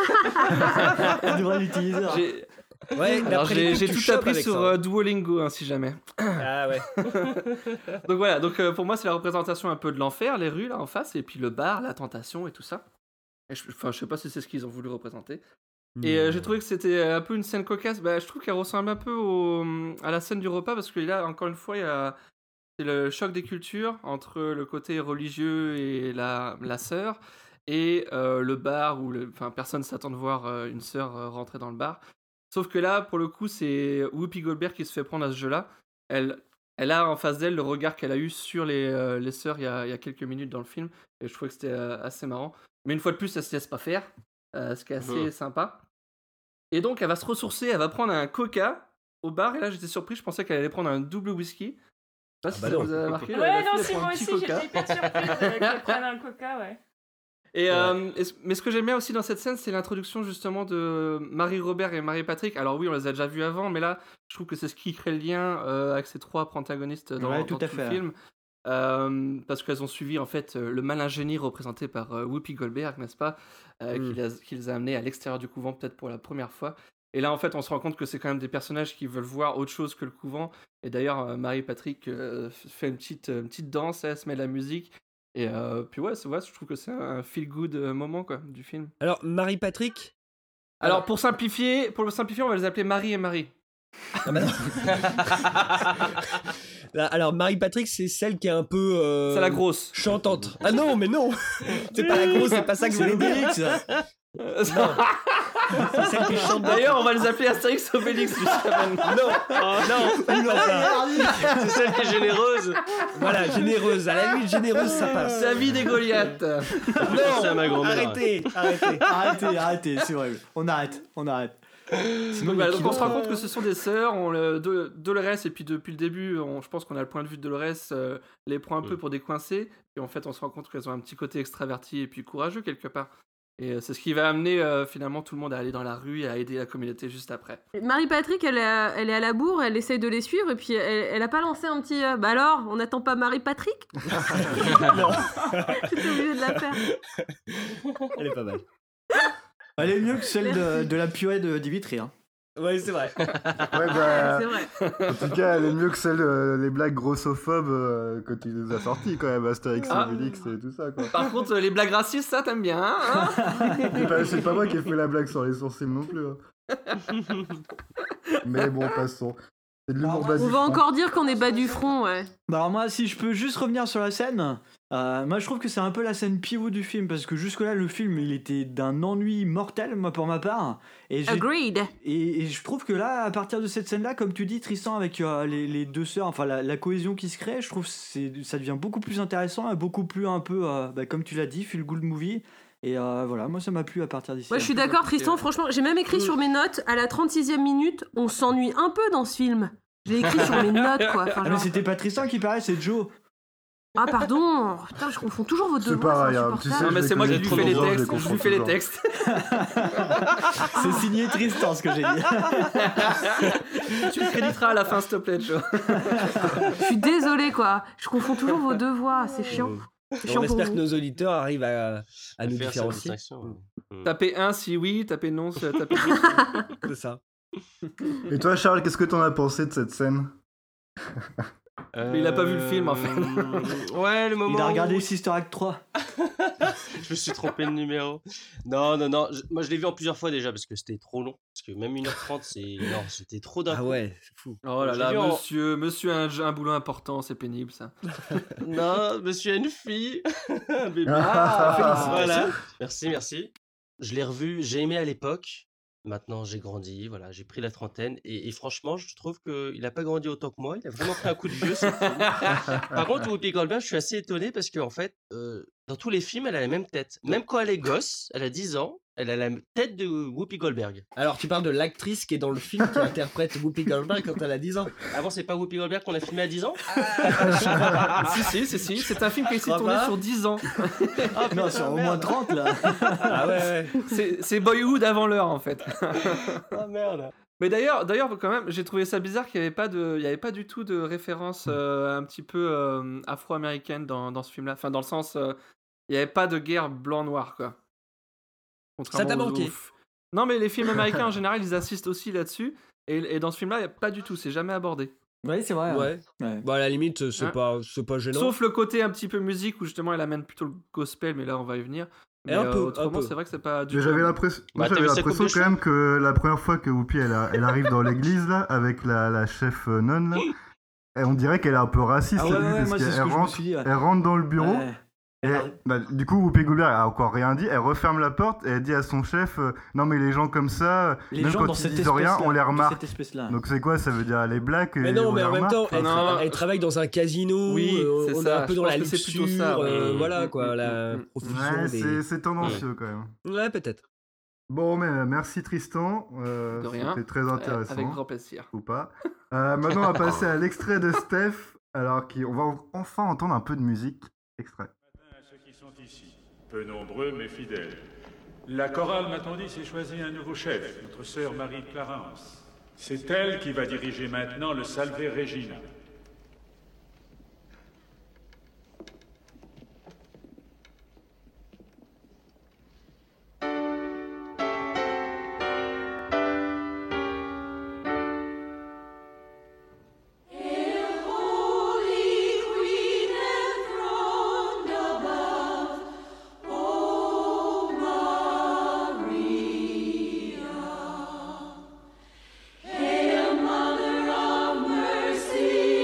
Tu devrais l'utiliser. hein. J'ai Ouais. alors, d'après les j'ai pubs, j'ai tu tout chopes appris avec sur ça. euh, Duolingo hein, si jamais. Ah ouais. Donc voilà, donc euh, pour moi c'est la représentation un peu de l'enfer, les rues là en face, et puis le bar, la tentation et tout ça. Et je, enfin, je sais pas si c'est ce qu'ils ont voulu représenter. Et euh, j'ai trouvé que c'était un peu une scène cocasse. Bah, je trouve qu'elle ressemble un peu au, à la scène du repas parce que là, encore une fois, il y a c'est le choc des cultures entre le côté religieux et la, la sœur et euh, le bar où le, enfin, personne s'attend de voir euh, une sœur euh, rentrer dans le bar. Sauf que là, pour le coup, c'est Whoopi Goldberg qui se fait prendre à ce jeu-là. Elle, elle a en face d'elle le regard qu'elle a eu sur les, euh, les sœurs il y, a, il y a quelques minutes dans le film. Et je trouvais que c'était euh, assez marrant. Mais une fois de plus, elle se laisse pas faire, euh, ce qui est assez Mhm. sympa. Et donc, elle va se ressourcer, elle va prendre un coca au bar. Et là, j'étais surpris, je pensais qu'elle allait prendre un double whisky. Je sais pas si bah ça non. vous a marqué. la- la Ouais, fille, non, elle si prend un moi petit aussi, coca. j'étais hyper surprise euh, qu'elle prenne un coca, ouais. Et, euh, et ce- mais ce que j'aime bien aussi dans cette scène, c'est l'introduction justement de Marie Robert et Marie Patrick. Alors oui, on les a déjà vus avant, mais là, je trouve que c'est ce qui crée le lien euh, avec ces trois protagonistes dans, Ouais, dans tout tout, à fait. le film. Euh, parce qu'elles ont suivi en fait euh, le malin génie représenté par euh, Whoopi Goldberg, n'est-ce pas, euh, Mm. qui, les a, qui les a amenés à l'extérieur du couvent peut-être pour la première fois. Et là, en fait, on se rend compte que c'est quand même des personnages qui veulent voir autre chose que le couvent. Et d'ailleurs, euh, Marie Patrick euh, fait une petite, une petite danse, elle se met de la musique. Et euh, puis ouais, c'est, ouais, je trouve que c'est un feel-good euh, moment quoi, du film. Alors, Marie-Patrick. Alors, pour simplifier, pour le simplifier, on va les appeler Marie et Marie. Ah bah non. Là, alors, Marie-Patrick, c'est celle qui est un peu. euh, C'est la grosse. Chantante. Ah non, mais non. C'est pas la grosse, c'est pas ça que je C'est voulais dire. l'Obélix, ça. C'est celle qui chante. D'ailleurs, on va les appeler Astérix Obélix jusqu'à maintenant. Non, non, non, C'est celle qui est généreuse. Voilà, généreuse. À la limite, généreuse, ça passe. David et Goliath. C'est à ma Non, grand-mère. arrêtez, arrêtez. Arrêtez, arrêtez, c'est horrible. On arrête, on arrête. Sinon, donc, bah, donc on se rend compte que ce sont des sœurs. On, le, de, Dolores, et puis depuis le début, on, je pense qu'on a le point de vue de Dolores, euh, les prend un peu pour décoincer. Et en fait, on se rend compte qu'elles ont un petit côté extraverti et puis courageux quelque part. Et euh, c'est ce qui va amener euh, finalement tout le monde à aller dans la rue et à aider la communauté juste après. Marie-Patrick, elle, est- elle est à la bourre, elle essaye de les suivre, et puis elle, elle a pas lancé un petit euh, bah alors, on n'attend pas Marie-Patrick? J'étais obligée de la faire. Elle est pas mal. Elle est mieux que celle de, de la purée de Dimitri. Hein. Ouais, c'est vrai. Ouais, bah, C'est vrai. en tout cas, elle est mieux que celle, euh, les blagues grossophobes euh, que tu nous as sorties quand même, Astérix Ah. et Obélix et tout ça, quoi. Par contre, euh, les blagues racistes, ça t'aimes bien, hein? C'est pas, c'est pas moi qui ai fait la blague sur les sourcils non plus. Hein. Mais bon, passons. C'est de l'humour bas On du va front. encore dire qu'on est bas du front, ouais. Bah alors moi, si je peux juste revenir sur la scène, euh, moi je trouve que c'est un peu la scène pivot du film, parce que jusque-là, le film, il était d'un ennui mortel, moi pour ma part. Et j'ai- Agreed. Et, et je trouve que là, à partir de cette scène-là, comme tu dis, Tristan, avec euh, les, les deux sœurs, enfin la, la cohésion qui se crée, je trouve que c'est, ça devient beaucoup plus intéressant et beaucoup plus un peu, euh, bah, comme tu l'as dit, feel good movie. Et euh, voilà, moi ça m'a plu à partir d'ici. Moi, je suis d'accord, Tristan, franchement, j'ai même écrit sur mes notes, à la trente-sixième minute, on s'ennuie un peu dans ce film. J'ai écrit sur mes notes, quoi. Enfin, Ah, mais genre- c'était pas Tristan qui paraît, c'est Joe. Ah, pardon. Putain, je confonds toujours vos deux C'est voix, pareil, c'est hein, insupportable. tu sais, Non, mais je c'est les moi qui connais lui trop fais les longtemps, je les textes. Je lui confonds fais les toujours. textes. C'est signé Tristan ce que j'ai dit. Tu le créditeras à la fin, s'il te plaît, Joe. Je suis désolée, quoi. Je confonds toujours vos deux voix, c'est chiant. C'est On chiant pour espère que vous. nos auditeurs arrivent à, à nous faire sa différencier. distinction. Tapez un si oui, tapez non si tapez oui. C'est ça. Et toi, Charles, qu'est-ce que t'en as pensé de cette scène? Mais il a pas vu le film, en fait. Euh, Ouais, le moment. Il a regardé où- Sister Act trois. Je me suis trompé de numéro. Non, non, non. je- Moi, je l'ai vu en plusieurs fois déjà parce que c'était trop long. Parce que même une heure trente, c'est. Non, c'était trop d'un Ah coup. ouais, c'est fou. Oh là Je là, l'ai vu en- monsieur, monsieur a un, un boulot important, c'est pénible ça. Non, monsieur a une fille. Un bébé. Ah, Voilà. Merci, merci. Je l'ai revu, j'ai aimé à l'époque. Maintenant, j'ai grandi, voilà, j'ai pris la trentaine. Et, et franchement, je trouve qu'il n'a pas grandi autant que moi. Il a vraiment pris un coup de vieux, ce film. Par contre, Whoopi Goldberg, je suis assez étonné parce qu'en fait, euh, dans tous les films, elle a la même tête. Même quand elle est gosse, elle a dix ans, elle a la tête de Whoopi Goldberg. Alors, tu parles de l'actrice qui est dans le film qui interprète Whoopi Goldberg quand elle a dix ans. Avant, c'est pas Whoopi Goldberg qu'on a filmé à dix ans Si, si, si, si, c'est un film qui a été Crois tourné pas. sur dix ans. Ah, Non, sur au moins trente là. Ah ouais, ouais. C'est c'est Boyhood avant l'heure en fait. Ah merde. Mais d'ailleurs, d'ailleurs quand même, j'ai trouvé ça bizarre qu'il n'y avait pas de, il y avait pas du tout de référence euh, un petit peu euh, afro-américaine dans, dans ce film-là. Enfin, dans le sens, euh, il n'y avait pas de guerre blanc-noir quoi. Ça t'a Contrairement aux- manqué. aux- Non, mais les films américains en général, ils insistent aussi là-dessus. Et, et dans ce film-là, il n'y a pas du tout, c'est jamais abordé. Oui, c'est vrai. Ouais. Ouais. Bon, à la limite, c'est Hein pas, c'est pas gênant. Sauf le côté un petit peu musique où justement elle amène plutôt le gospel, mais là on va y venir. Mais un euh, peu, un autrement, peu. c'est vrai que c'est pas du Mais tout. j'avais l'impression, moi, Bah, t'as j'avais vu sa l'impression coupe de quand même que la première fois que Whoopi elle, a- elle arrive dans l'église là avec la, la chef euh, nonne là, et on dirait qu'elle est un peu raciste Ah ouais, au début, ouais, parce moi, c'est qu'elle ce que je me rentre, suis dit, ouais. elle rentre dans le bureau. Ouais. Et, bah, du coup, Whoopi Goldberg a encore rien dit. Elle referme la porte et elle dit à son chef euh, non, mais les gens comme ça, Les même gens quand dans ils cette disent rien, espèce-là, on les dans remarque. cette espèce-là. Donc c'est quoi? Ça veut dire les blacks et Mais non, on mais les en même remarque temps, elle, Non. tra- elle travaille dans un casino. Oui, euh, c'est on est ça, un peu je dans la pense que c'est plutôt luxure. ça, ouais. euh, Mm, voilà mm, quoi, mm, la mm. profusion Ouais, des. c'est, c'est tendancieux quand même. Ouais, peut-être. Bon, mais euh, merci Tristan. Euh, De rien. C'était très Euh, intéressant. Avec grand plaisir. Ou pas. Euh, maintenant, on va passer à l'extrait de Steph. Alors, qui, on va enfin entendre un peu de musique. Extrait. À ceux qui sont ici, peu nombreux mais fidèles. La chorale, m'a-t-on dit, s'est choisi un nouveau chef, notre sœur Marie-Clarence. C'est elle qui va diriger maintenant le Salve Regina. Hail, Mother of Mercy.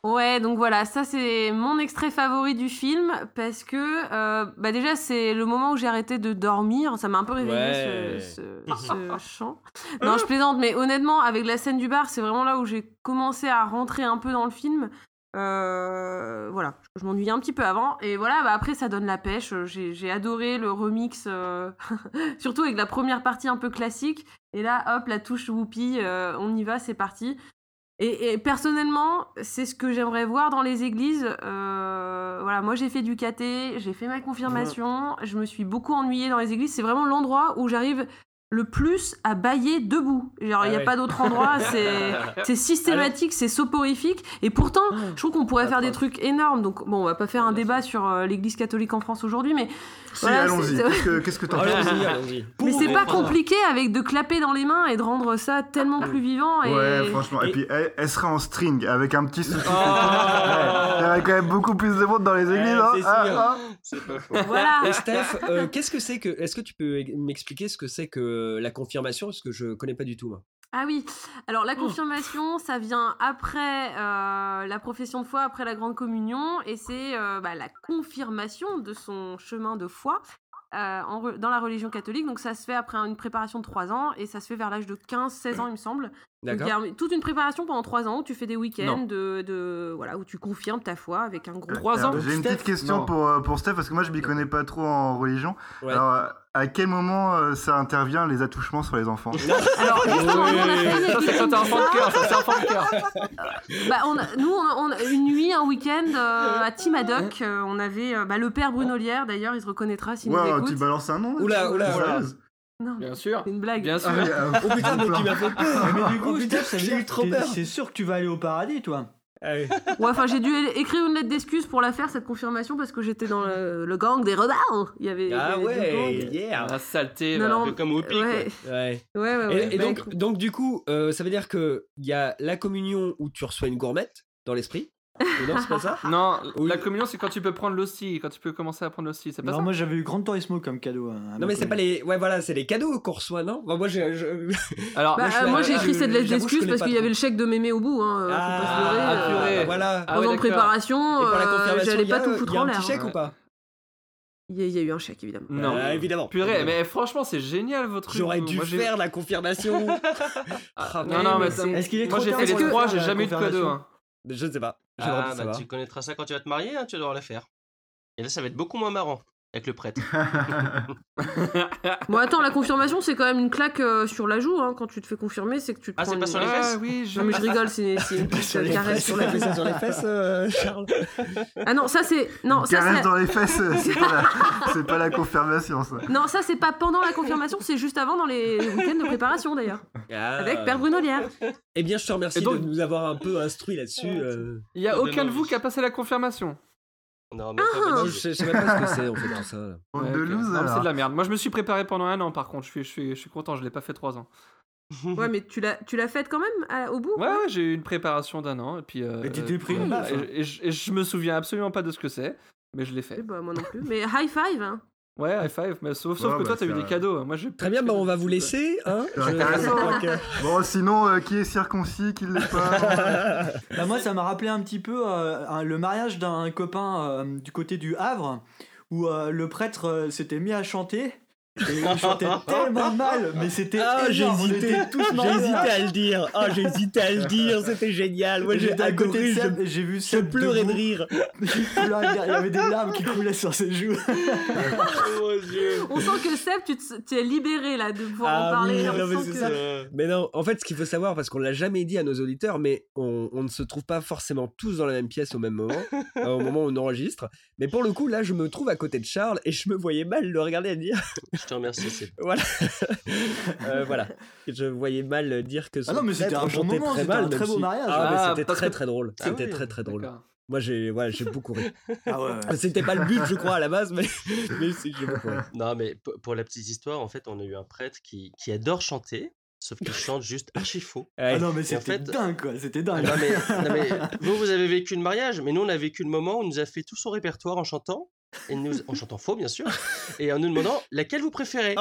Ouais, donc voilà, ça c'est mon extrait favori du film parce que euh, bah déjà c'est le moment où j'ai arrêté de dormir, ça m'a un peu réveillé Ouais. ce, ce, ce chant. Non, je plaisante, mais honnêtement, avec la scène du bar, c'est vraiment là où j'ai commencé à rentrer un peu dans le film. Euh, voilà, je m'ennuyais un petit peu avant et voilà, bah après ça donne la pêche. J'ai, j'ai adoré le remix, euh, surtout avec la première partie un peu classique. Et là, hop, la touche Whoopi, euh, on y va, c'est parti. Et, et personnellement, c'est ce que j'aimerais voir dans les églises. Euh, voilà, moi j'ai fait du caté, j'ai fait ma confirmation, je me suis beaucoup ennuyée dans les églises. C'est vraiment l'endroit où j'arrive le plus à bâiller debout. Genre, il Ah n'y a ouais. pas d'autre endroit, c'est, c'est systématique, c'est soporifique. Et pourtant, je trouve qu'on pourrait faire des trucs énormes. Donc, bon, on va pas faire un débat sur euh, l'église catholique en France aujourd'hui, mais. Si, voilà, allons-y. c'est- Qu'est-ce que, qu'est-ce que t'en penses? Allons-y, allons-y. Mais c'est pas Pour- compliqué avec de clapper dans les mains et de rendre ça tellement plus vivant. Et... Ouais, franchement. Et, Et- puis, elle, elle sera en string avec un petit sous-titre. Oh. Il y aurait quand même beaucoup plus de monde dans les églises. Ouais, hein. c'est Ah, sûr. ah. C'est pas faux. Voilà. Et Steph, euh, qu'est-ce que c'est que. Est-ce que tu peux m'expliquer ce que c'est que la confirmation? Parce que je connais pas du tout, moi. Ah oui, alors la confirmation, ça vient après euh, la profession de foi, après la grande communion, et c'est euh, bah, la confirmation de son chemin de foi euh, en re- dans la religion catholique. Donc ça se fait après une préparation de trois ans, et ça se fait vers l'âge de quinze seize ans, il me semble. Donc il y a toute une préparation pendant trois ans où tu fais des week-ends Non. de, de voilà, où tu confirmes ta foi avec un gros... Trois Alors, ans J'ai une Steph petite question Non. pour, euh, pour Steph, parce que moi je m'y connais pas trop en religion. Ouais. Alors, euh, à quel moment euh, ça intervient les attouchements sur les enfants? Alors justement, nous, on a fait une Ça, c'est quand t'es enfant de cœur, ça, c'est enfant de cœur. Bah, on a- nous, on a, on a- une nuit, un week-end euh, à Timadoc, euh, on avait euh, bah, le père Bruno Lière, d'ailleurs, il se reconnaîtra s'il nous Ouais, écoute. tu balances un nom là, Oula, tu- oula, tu- oula. sérieuse Non, Bien sûr. c'est une blague. Bien sûr. Ah, oui, euh, Oh putain, mais tu m'as fait peur. Mais du coup, Oh, putain, Steph, ça veut j'ai dire eu que trop t'es- peur. c'est sûr que tu vas aller au paradis, toi. Ah oui. Ouais, enfin, j'ai dû é- écrire une lettre d'excuse pour la faire, cette confirmation, parce que j'étais dans le, le gang des rebelles. Il y avait, il y Ah avait deux ouais, gangs. yeah. La saleté, Non, là. non, Un peu comme Whoopi, ouais. Ouais. Ouais, ouais, Et, ouais. et Bah, donc, écoute. donc du coup, euh, ça veut dire que il y a la communion où tu reçois une gourmette dans l'esprit. Et non, c'est pas ça? Non, Oui. la communion, c'est quand tu peux prendre l'hostie, quand tu peux commencer à prendre l'hostie, c'est pas Non, ça? moi j'avais eu Grand Turismo comme cadeau. hein, à Non ma mais c'est pas communion. les, ouais voilà, c'est les cadeaux qu'on reçoit, non? Bah, moi j'ai, je... Alors, Bah, moi, je suis euh, là- moi, j'ai écrit je- cette lettre j'avoue, je d'excuse connais parce pas qu'il y avait trop. le chèque de mémé au bout. Hein, euh, faut pas se leurrer, Ah, euh, purée. bah, voilà. Ah Trois ouais, ans de d'accord. préparation, Et pour la euh, confirmation, j'allais il y a- pas tout il foutre y a en un l'air. petit chèque hein. ou pas? Il y, a- il y a eu un chèque, évidemment. Non. Euh, évidemment. Purée, mais franchement, c'est génial votre truc. J'aurais dû Moi, j'ai- faire la confirmation. Ah, Non, non, mais, mais ça- c'est- Est-ce qu'il est moi trop j'ai tard fait les pour trois, faire j'ai la jamais eu de cadeau. confirmation Hein. Je ne sais pas. J'aimerais Ah, bien bah savoir. tu connaîtras ça quand tu vas te marier, hein, tu vas devoir le faire. Et là, ça va être beaucoup moins marrant avec le prêtre. Bon, attends, la confirmation, c'est quand même une claque euh, sur la joue. Hein. Quand tu te fais confirmer, c'est que tu te Ah, prends c'est pas une- sur les fesses Ah oui, je... Non, mais je rigole, c'est, c'est une petite Sur les caresse fesses, sur la tu fais ça joue. sur les fesses, euh, Charles. Ah non, ça c'est. Non, ça Caresse c'est. dans les fesses, euh, c'est pas, la... c'est pas la confirmation ça. Non, ça c'est pas pendant la confirmation, c'est juste avant dans les week-ends de préparation d'ailleurs. Ah. Avec Père Bruno Lière. Eh bien, je te remercie Et donc- de nous avoir un peu instruit là-dessus. euh. Il y a Ça donne aucun de envie. vous qui a passé la confirmation. Non, mais Ah. pas Moi, mal. je sais, je sais même pas ce que c'est en fait tout ça. là. Bande Ouais, de ok. loser. Non, mais c'est de la merde. Moi, je me suis préparé pendant un an, par contre. Je suis, je suis, je suis content, je l'ai pas fait trois ans. Ouais, mais tu l'as, tu l'as faite quand même à- au bout. Ouais, ouais, j'ai eu une préparation d'un an. Et puis. Euh, Mais t'étais pris euh, une baffe, et, hein. et je- et je me souviens absolument pas de ce que c'est, mais je l'ai Eh fait. bah, moi non plus. Mais high five. Hein. Ouais, high five. Mais sauf, sauf Ouais, que bah, toi, t'as eu c'est des vrai. cadeaux. Moi, j'ai Très bien, bah on va vous laisser. Hein C'est Je- intéressant. je crois que- Bon, sinon, euh, qui est circoncis, qui l'est pas? Bah, moi, ça m'a rappelé un petit peu euh, un- le mariage d'un copain euh, du côté du Havre, où euh, le prêtre euh, s'était mis à chanter. Et il chantait tellement mal, mais c'était Ah, j'ai énorme, on hésité, était tous j'ai morts de hésité rire. à le dire. Ah, j'ai hésité à le dire, c'était génial. Moi, Et j'ai j'étais à côté adoré, de je, Seb et j'ai vu je Seb pleurais de debout. rire. Il pleurait de rire, il y avait des larmes qui coulaient sur ses joues. Oh mon Dieu. On sent que Seb, tu, te- tu es libéré là de pouvoir en Ah parler. oui, on non, mais sent c'est que- ça. Euh, Mais non, en fait, ce qu'il faut savoir, parce qu'on l'a jamais dit à nos auditeurs, mais on, on ne se trouve pas forcément tous dans la même pièce au même moment, euh, au moment où on enregistre. Mais pour le coup, là, je me trouve à côté de Charles et je me voyais mal le regarder et dire, Je te remercie, c'est. voilà, Euh, voilà, je voyais mal dire que son Ah non, mais c'était prêtre un bon chantait moment, très c'était mal, un même très beau si- mariage. Ah, mais Ah, c'était parce très que- très drôle, Ah c'était oui, très très drôle. d'accord. Moi, j'ai, voilà, j'ai beaucoup ri. Ah ouais, ouais. C'était pas le but, je crois, à la base, mais, mais c'est- j'ai beaucoup ri. Non, mais p- pour la petite histoire, en fait, on a eu un prêtre qui, qui adore chanter, sauf qu'il chante juste archi faux. Ah Ouais. non, mais Et en c'était fait- dingue, quoi. C'était Ah, dingue. non, mais, non, mais vous, vous avez vécu le mariage, mais nous, on a vécu le moment où il nous a fait tout son répertoire en chantant. et nous, en chantant faux bien sûr, et en nous demandant laquelle vous préférez.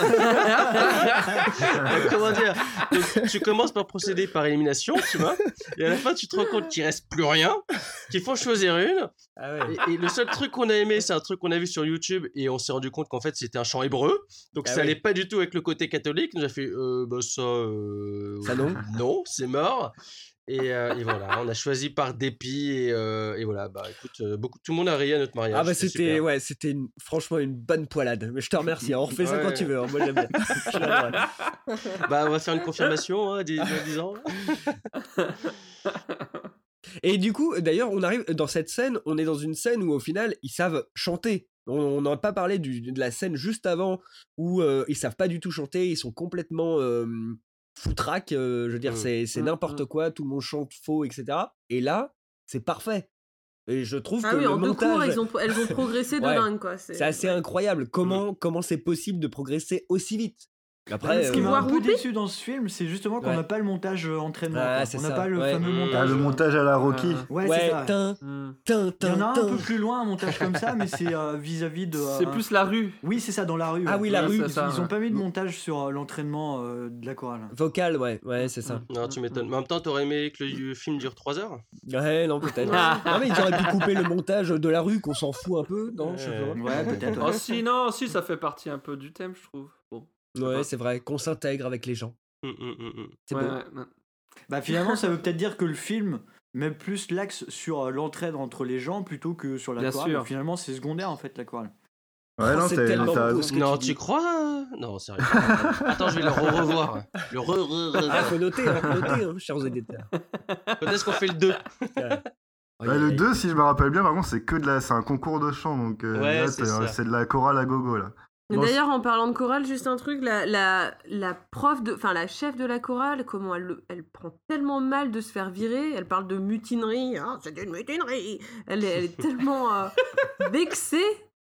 Comment dire? Donc, tu commences par procéder par élimination, tu vois, et à la fin tu te rends compte qu'il reste plus rien, qu'il faut choisir une. Ah ouais. et, et le seul truc qu'on a aimé, c'est un truc qu'on a vu sur YouTube, et on s'est rendu compte qu'en fait c'était un chant hébreu, donc Ah ça oui. allait pas du tout avec le côté catholique. Nous a fait euh, bah ça, euh, Ça non. non, c'est mort. Et, euh, et voilà, on a choisi par dépit et, euh, et voilà, bah écoute, euh, beaucoup, tout le monde a ri à notre mariage. Ah bah c'était c'était super. ouais, c'était une- franchement une bonne poilade. Mais je te remercie. hein. On refait ça Ouais. quand tu veux. hein. Moi j'aime bien. Je l'adorais. Bah on va faire une confirmation hein, dix- dans dix ans. Et du coup, d'ailleurs, on arrive dans cette scène, on est dans une scène où au final, ils savent chanter. On n'a pas parlé du- de la scène juste avant où euh, ils savent pas du tout chanter, ils sont complètement euh, foutraques. euh, je veux dire, Mm. c'est c'est Mm, n'importe quoi, tout le monde chante faux, et cetera. Et là, c'est parfait. Et je trouve Ah que oui, le en deux montage, cours, elles ont, elles ont progressé de Ouais. dingue, quoi. c'est assez incroyable. Comment comment c'est possible de progresser aussi vite? Après, ce qui euh, m'a un peu Whoopi déçu dans ce film, c'est justement qu'on Ouais. n'a pas le montage euh, entraînement. Ah, quoi. c'est On n'a ça, pas le ouais. fameux Mmh. montage. Ah, le euh, montage à la Rocky. Ouais, ouais, c'est ça. tin, Hmm. tin, Il y en a un tin, peu tin. plus loin, un montage comme ça, mais c'est euh, vis-à-vis de. C'est euh, plus la rue. Oui, c'est ça, dans la rue. Ah ouais. oui, la Ils- rue, Ils, c'est ça, ils ont ouais. pas mis de montage sur euh, l'entraînement euh, de la chorale. Vocal, ouais, ouais, c'est ça. Non, tu m'étonnes. Mais en même temps, t'aurais aimé que le film dure trois heures? Ouais, non, peut-être. non, mais ils auraient pu couper le montage de la rue, qu'on s'en fout un peu, non? Je sais pas. Ouais, peut-être. Oh ouais. si, non, si, ça fait partie un peu du thème, je trouve. Bon. Ouais, c'est vrai, qu'on s'intègre avec les gens. Hum, hum, hum, hum. C'est Ouais, beau. ouais, ouais. Bah finalement, ça veut peut-être dire que le film met plus l'axe sur euh, l'entraide entre les gens plutôt que sur la Bien chorale. sûr. Donc, finalement, c'est secondaire en fait la chorale. Ouais, Oh, non, c'est t'as tellement t'as beau raison. ce que Non, tu tu dis. crois? Non, sérieux. Attends, je vais le re-revoir. Le re re re Ah, faut noter, hein, faut noter, hein, chers auditeurs. Quand est-ce qu'on fait le deux? Bah, le deux, si je me rappelle bien, par contre, c'est que de la... c'est un concours de chant, donc euh, Ouais, là, c'est t'es- ça. c'est de la chorale à gogo, là. Et Bon, d'ailleurs, en parlant de chorale, juste un truc, la, la, la prof de, enfin la chef de la chorale, comment elle, le- elle prend tellement mal de se faire virer, elle parle de mutinerie, hein, c'est une mutinerie, elle est, elle est tellement euh, vexée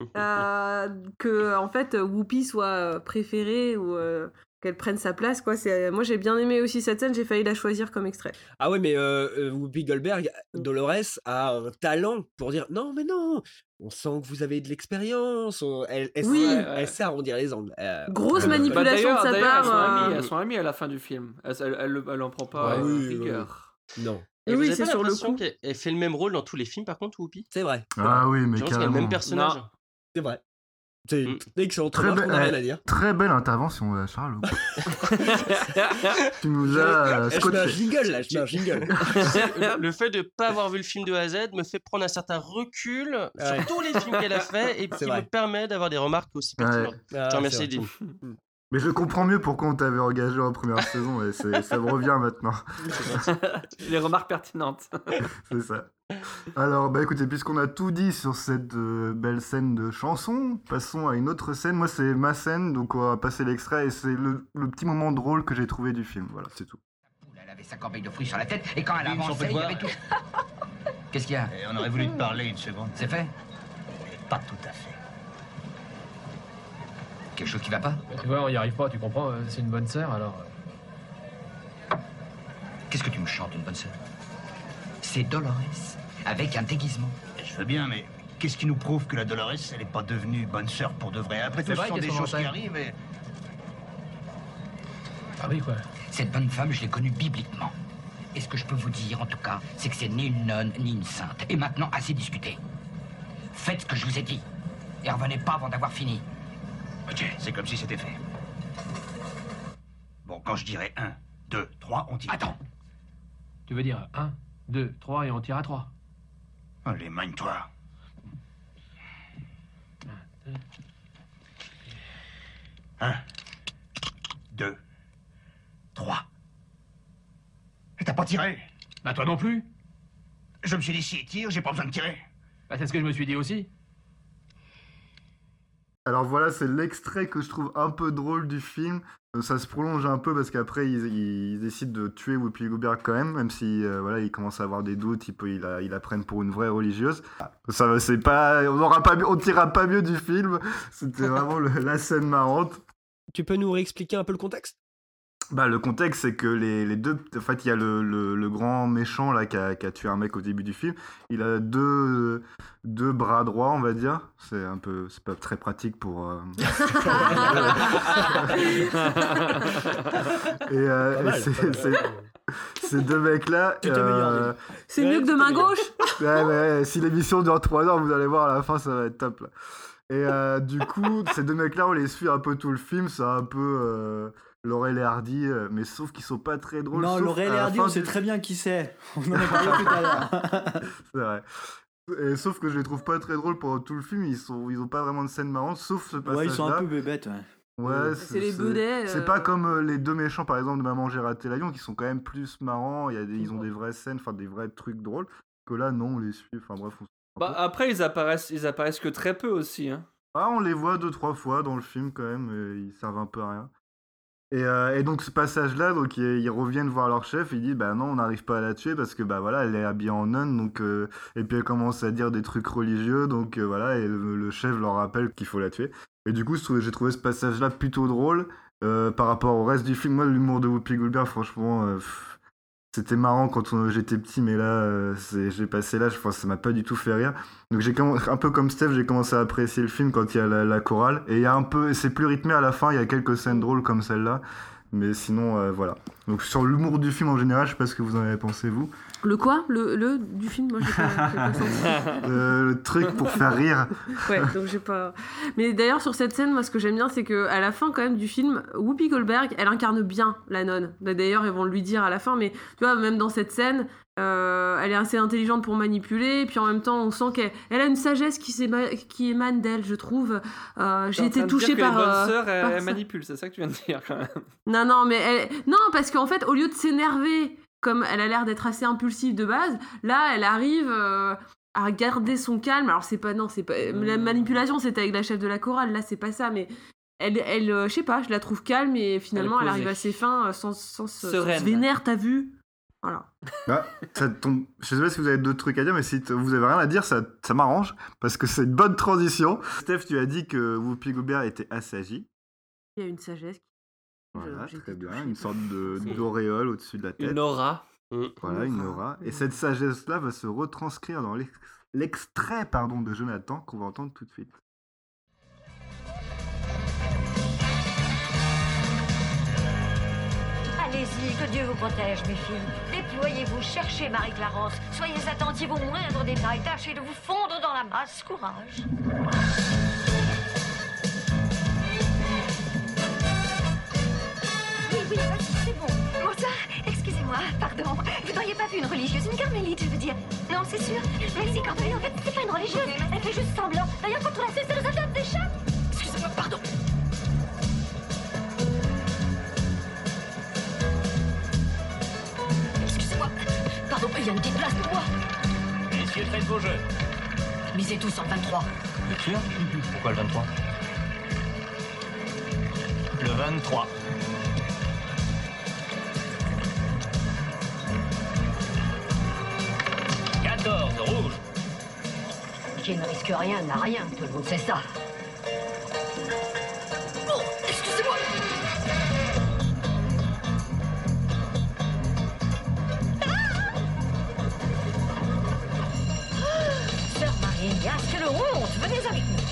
euh, que en fait Whoopi soit euh, préférée ou euh, qu'elle prenne sa place, quoi. C'est, moi j'ai bien aimé aussi cette scène, j'ai failli la choisir comme extrait. Ah ouais, mais euh, euh, Whoopi Goldberg, Dolores, a un talent pour dire non, mais non, on sent que vous avez de l'expérience. on- Elle, elle, Oui. sait, elle sait arrondir les angles. Euh, Grosse euh, Bah, manipulation d'ailleurs, de sa d'ailleurs, elles, sont part. amies, euh, elles sont amies à la fin du film. Elle, elle, elle, elle en prend pas Ouais, euh, oui, oui, rigueur. Non, Et vous Oui, avez c'est pas sur le l'impression coup. qu'elle elle fait le même rôle dans tous les films, par contre, Whoopi? c'est vrai. Ah oui, mais Je pense qu'il y a le carrément. même personnage. Non. C'est vrai. C'est Mm. une excellente Très, remarque, be- on n'a rien eh, à dire. très belle intervention, euh, Charles. Tu nous as euh, Eh, je mets un scotché. jingle là, je mets un jingle. Le fait de pas avoir vu le film de A à Z me fait prendre un certain recul Ouais. sur tous les films qu'elle a fait et C'est qui vrai. me permet d'avoir des remarques aussi Ouais. pertinentes. Ah, Je te c'est remercie, vrai. Dim. Mais je comprends mieux pourquoi on t'avait engagé en première saison, et c'est- ça me revient maintenant. Les remarques pertinentes. C'est ça. Alors, bah écoutez, puisqu'on a tout dit sur cette euh, belle scène de chanson, passons à une autre scène. Moi, c'est ma scène, donc on va passer l'extrait, et c'est le, le petit moment drôle que j'ai trouvé du film. Voilà, c'est tout. Elle avait sa corbeille de fruits sur la tête et quand elle Vince, on peut avançait, il y voir avait tout. Qu'est-ce qu'il y a? Et on aurait voulu te parler une seconde. C'est fait? Pas tout à fait. Quelque chose qui va pas? Tu vois, on y arrive pas, tu comprends, euh, c'est une bonne sœur, alors... euh, Qu'est-ce que tu me chantes, une bonne sœur? C'est Dolores, avec un déguisement. Je veux bien, mais qu'est-ce qui nous prouve que la Dolores, elle n'est pas devenue bonne sœur pour de vrai? Après tout, C'est ce vrai, sont qu'est-ce des qu'on en choses qui sait? arrivent et... Ah oui, quoi. Cette bonne femme, je l'ai connue bibliquement. Et ce que je peux vous dire, en tout cas, c'est que c'est ni une nonne, ni une sainte. Et maintenant, assez discuté. Faites ce que je vous ai dit. Et revenez pas avant d'avoir fini. Ok, c'est comme si c'était fait. Bon, quand je dirais un, deux, trois, on tire. Attends. Tu veux dire un, deux, trois et on tire à trois. Allez, magne-toi. Un, deux, trois. Et t'as pas tiré? Bah toi non plus. Je me suis dit, s'il tire, j'ai pas besoin de tirer. Bah c'est ce que je me suis dit aussi. Alors voilà, c'est l'extrait que je trouve un peu drôle du film. Euh, Ça se prolonge un peu parce qu'après ils, ils décident de tuer Whoopi Goldberg quand même, même si euh, voilà, ils commencent à avoir des doutes, ils, ils, la, ils la prennent pour une vraie religieuse. Ça, va, c'est pas, on aura pas, mieux- on tirera pas mieux du film. C'était vraiment le- la scène marrante. Tu peux nous réexpliquer un peu le contexte? Bah, le contexte, c'est que les, les deux... En fait, il y a le, le, le grand méchant là, qui, a, qui a tué un mec au début du film. Il a deux, deux bras droits, on va dire. C'est un peu... C'est pas très pratique pour... Euh... et euh, et c'est, c'est, ces deux mecs-là... Euh... C'est mieux que de main gauche. Ouais, mais si l'émission dure trois heures, vous allez voir, à la fin, ça va être top. Là. Et euh, du coup, ces deux mecs-là, on les suit un peu tout le film. C'est un peu... Euh... Laurel et Hardy, euh, mais sauf qu'ils sont pas très drôles. Non, Laurel et Hardy, on du... sait très bien qui c'est. On en a parlé tout à l'heure. C'est vrai. Et, sauf que je les trouve pas très drôles pendant tout le film. Ils, sont, ils ont pas vraiment de scène marrante, sauf ce passage-là. Ouais, ils sont un peu bébêtes, ouais. Ouais, c'est, c'est les bedets. C'est euh... pas comme euh, les deux méchants, par exemple, de Maman, j'ai raté l'avion, qui sont quand même plus marrants. Il y a des, ils ont des vraies scènes, enfin des vrais trucs drôles. Que là, non, on les suit. Enfin bref. On... Bah, après, ils apparaissent, ils apparaissent que très peu aussi. Hein. Ah, on les voit deux, trois fois dans le film quand même. Et ils servent un peu à rien. Et, euh, et donc ce passage-là, donc ils, ils reviennent voir leur chef, ils disent bah non, on n'arrive pas à la tuer parce que bah voilà, elle est habillée en nonne, donc euh, et puis elle commence à dire des trucs religieux, donc euh, voilà, et le, le chef leur rappelle qu'il faut la tuer. Et du coup, j'ai trouvé ce passage-là plutôt drôle euh, par rapport au reste du film. Moi, l'humour de Whoopi Goldberg, franchement, euh, pff, c'était marrant quand on, j'étais petit, mais là, euh, c'est, j'ai passé là, je pense, ça m'a pas du tout fait rire. Donc j'ai commencé, un peu comme Steph, j'ai commencé à apprécier le film quand il y a la, la chorale. Et il y a un peu, c'est plus rythmé à la fin, il y a quelques scènes drôles comme celle-là. Mais sinon, euh, voilà. Donc sur l'humour du film en général, je sais pas ce que vous en avez pensé, vous. Le quoi le, le du film, moi j'ai pas, j'ai pas senti. euh, le truc pour faire rire. Ouais, donc j'ai pas... Mais d'ailleurs sur cette scène, moi ce que j'aime bien, c'est qu'à la fin quand même du film, Whoopi Goldberg, elle incarne bien la nonne. D'ailleurs, ils vont lui dire à la fin, mais tu vois, même dans cette scène, euh, elle est assez intelligente pour manipuler, et puis en même temps, on sent qu'elle elle a une sagesse qui, qui émane d'elle, je trouve. Euh, j'ai été touchée par... Les bonnes euh, sœurs, par elles ça. manipulent, c'est ça que tu viens de dire quand même. Non, non, mais elle... Non, parce qu'en fait, au lieu de s'énerver... Comme elle a l'air d'être assez impulsive de base, là, elle arrive euh, à garder son calme. Alors, c'est pas... Non, c'est pas... La manipulation, c'était avec la chef de la chorale. Là, c'est pas ça, mais... Elle, elle euh, je sais pas, je la trouve calme et finalement, elle, elle arrive à ses fins euh, sans, sans, sans, sans se vénère, t'as vu. Voilà. Ah, ça tombe... Je sais pas si vous avez d'autres trucs à dire, mais si t- vous avez rien à dire, ça, ça m'arrange, parce que c'est une bonne transition. Steph, tu as dit que Whoopi Goldberg était assagie. Il y a une sagesse. Voilà, je, très bien, une sorte de, d'auréole au-dessus de la tête. Une aura. Voilà, une aura. Et cette sagesse-là va se retranscrire dans l'ex- l'extrait pardon, de Jonathan qu'on va entendre tout de suite. Allez-y, que Dieu vous protège, mes filles. Déployez-vous, cherchez Marie-Clarence. Soyez attentives aux moindres détails. Tâchez de vous fondre dans la masse. Courage. Oui, oui, vas-y, c'est bon. Comment ça? Excusez-moi, pardon. Vous n'auriez pas vu une religieuse, une carmélite, je veux dire. Non, c'est sûr. Mais si, quand même, en fait, c'est pas une religieuse. Elle fait juste semblant. D'ailleurs, quand on la fait, ça nous adopte des chats. Excusez-moi, pardon. Excusez-moi. Pardon, il y a une petite place pour moi. Messieurs, faites vos jeux. Misez tous en vingt-trois. Vous êtes sûr? Pourquoi le vingt-trois? Le vingt-trois. quatorze, rouge. Qui ne risque rien n'a rien, tout le monde sait ça. Oh, excusez-moi. Sœur Marie, est-ce que le honte? Venez avec nous.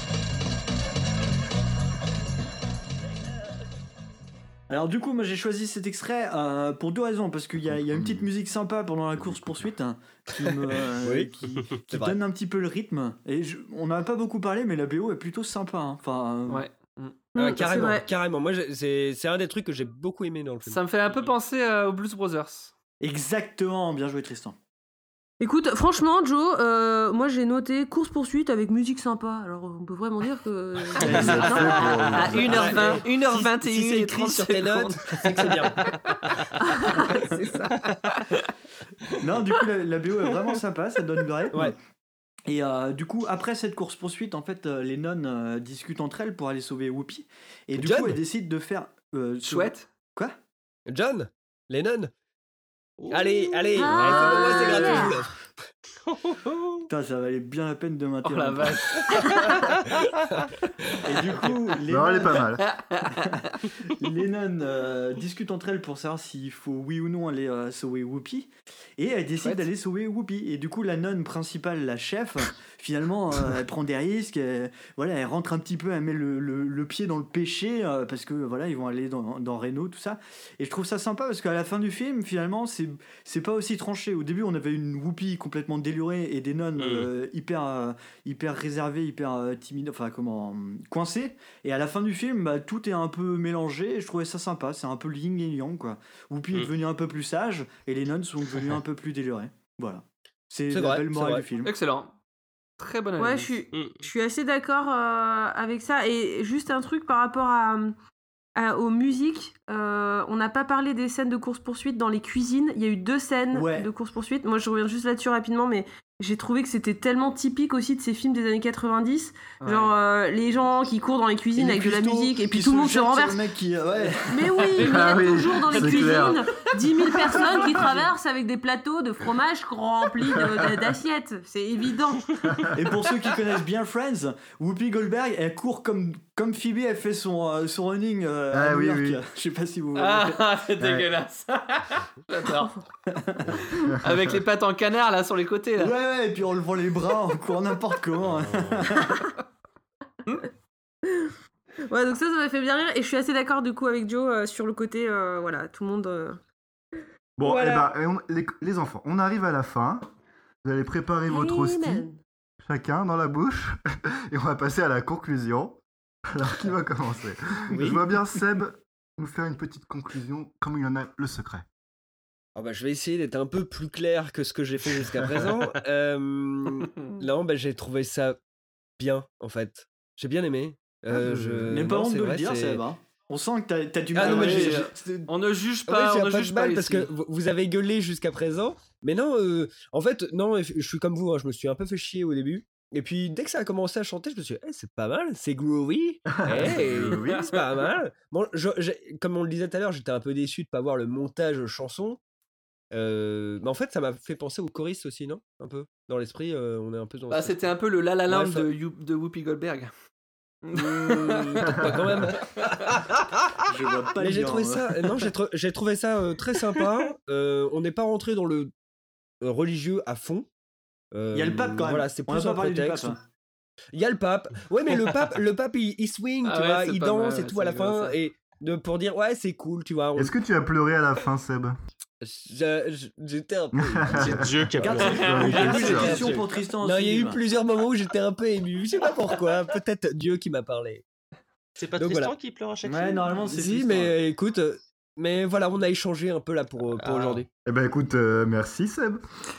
Alors du coup, moi j'ai choisi cet extrait euh, pour deux raisons, parce qu'il y a, il y a une petite musique sympa pendant la course-poursuite hein, qui, me, euh, Oui, qui, qui donne un petit peu le rythme. Et je, on n'en a pas beaucoup parlé, mais la B O est plutôt sympa. Hein. Enfin, euh, Ouais. Ah, carrément, carrément. Moi, j'ai- c'est, c'est un des trucs que j'ai beaucoup aimé dans le film. Ça me fait un peu penser euh, aux Blues Brothers. Exactement, bien joué Tristan. Écoute, franchement, Joe, euh, moi j'ai noté course-poursuite avec musique sympa. Alors on peut vraiment dire que. À une heure vingt, une heure vingt et une Si c'est et écrit trente sur tes notes, secondes. c'est que c'est bien. C'est ça. Non, du coup, la, la B O est vraiment sympa, ça donne le rythme. Ouais. Et euh, du coup, après cette course-poursuite, en fait, euh, les nonnes euh, discutent entre elles pour aller sauver Whoopi. Et du John coup, elles décident de faire. Euh, ce- Chouette. Quoi? John, Lennon. Allez, allez, Ah. allez, c'est pour moi, c'est gratuit, je vous l'offre. Putain, ça valait bien la peine de Oh mater. la vache. Et du coup, les Non, elle est nonnes- pas mal. les nonnes euh, discutent entre elles pour savoir s'il faut oui ou non aller euh, sauver Whoopi. Et elles décident Chouette. d'aller sauver Whoopi. Et du coup, la nonne principale, la chef, finalement, euh, elle prend des risques. Elle, voilà, elle rentre un petit peu, elle met le, le, le pied dans le péché euh, parce que voilà, ils vont aller dans, dans Reno, tout ça. Et je trouve ça sympa parce qu'à la fin du film, finalement, c'est, c'est pas aussi tranché. Au début, on avait une Whoopi complètement délurée et des nonnes euh, hyper, euh, hyper réservées, hyper euh, timides, enfin, comment, euh, coincées. Et à la fin du film, bah, tout est un peu mélangé et je trouvais ça sympa. C'est un peu le yin et yang, quoi. Whoopi est Mm. devenue un peu plus sage et les nonnes sont devenues un peu plus délurées. Voilà. C'est, C'est la vrai, belle c'est morale vrai. du film. Excellent. Très bonne Ouais, analyse. je suis, Mm. je suis assez d'accord euh, avec ça. Et juste un truc par rapport à, à- aux musiques. euh, on n'a pas parlé des scènes de course-poursuite dans les cuisines. Il y a eu deux scènes Ouais. de course-poursuite. Moi, je reviens juste là-dessus rapidement, mais j'ai trouvé que c'était tellement typique aussi de ces films des années quatre-vingt-dix. Ouais. Genre, euh, les gens qui courent dans les cuisines Et avec les de la cuistots musique, et puis qui tout le monde se jettent sur renverse. le mec qui, ouais. Mais oui, mais il y Ah a oui, toujours dans les c'est cuisines clair. dix mille personnes qui traversent avec des plateaux de fromage remplis de- de- d'assiettes. C'est évident. Et pour ceux qui connaissent bien Friends, Whoopi Goldberg, elle court comme, comme Phoebe, elle fait son, euh, son running euh, à Ah New oui, York. oui. Je sais pas si vous voyez. Ah, c'est dégueulasse. J'adore. Avec les pattes en canard là sur les côtés là. Ouais, ouais, et puis on le voit les bras, on court n'importe comment. Ouais, donc ça, ça m'a fait bien rire. Et je suis assez d'accord du coup avec Joe euh, sur le côté, euh, voilà, tout le monde. euh, Bon, Voilà. eh ben, et on- les, les enfants, on arrive à la fin. Vous allez préparer votre hostie, Amen. chacun dans la bouche, et on va passer à la conclusion. Alors, qui va commencer Oui. Je vois bien Seb nous faire une petite conclusion, comme il en a le secret. Ah bah, je vais essayer d'être un peu plus clair que ce que j'ai fait jusqu'à présent. Euh, non, bah, j'ai trouvé ça bien, en fait. J'ai bien aimé. Euh, je... N'aie pas non, honte c'est de vrai, le dire, c'est- Seb. Hein. On sent que t'as, t'as du Ah mal. non, mais à- j'ai- c'est- On ne juge Ah pas, ouais, on j'ai ne pas juge de pas mal parce ici. que vous- vous avez gueulé jusqu'à présent. Mais non, euh, en fait, non, je suis comme vous, hein, je me suis un peu fait chier au début. Et puis, dès que ça a commencé à chanter, je me suis dit, Eh, c'est pas mal, c'est groovy. Eh, oui, c'est pas mal. Bon, je- j'ai- comme on le disait tout à l'heure, j'étais un peu déçu de pas voir le montage chanson. Euh, mais en fait, ça m'a fait penser au choriste aussi, non? Un peu. Dans l'esprit, euh, on est un peu dans Bah, cet c'était un peu le La La Land Bref. de, You- de Whoopi Goldberg. Mmh, peut-être pas quand même. Je vois pas Mais le j'ai lien, trouvé ouais. ça, non, j'ai, tr- j'ai trouvé ça euh, très sympa. Euh, on n'est pas rentré dans le euh, religieux à fond. Euh, Il y a le pape quand même. Voilà, c'est On n'a plus pas un parlé du prétexte. pape, hein. Il y a le pape. Ouais, mais le pape, le pape, il, il swing, Ah tu ouais, vois, c'est il pas danse mal, et tout à la c'est rigolo, fin ça. et de, pour dire ouais, c'est cool, tu vois. on- Est-ce que tu as pleuré à la fin, Seb Je- je- j'étais un peu. C'est Dieu qui a Garde pleuré. cette- Ouais, garde c'est cette sûr. question pour Tristan Non, il y a aussi, eu bah. plusieurs moments où j'étais un peu ému. Je sais pas pourquoi. Peut-être Dieu qui m'a parlé. C'est pas Donc Tristan voilà. qui pleure à chaque Ouais, film normalement c'est Si, Tristan. mais écoute, euh, mais voilà, on a échangé un peu là pour, pour Ah. aujourd'hui. Eh ben écoute, euh, merci Seb.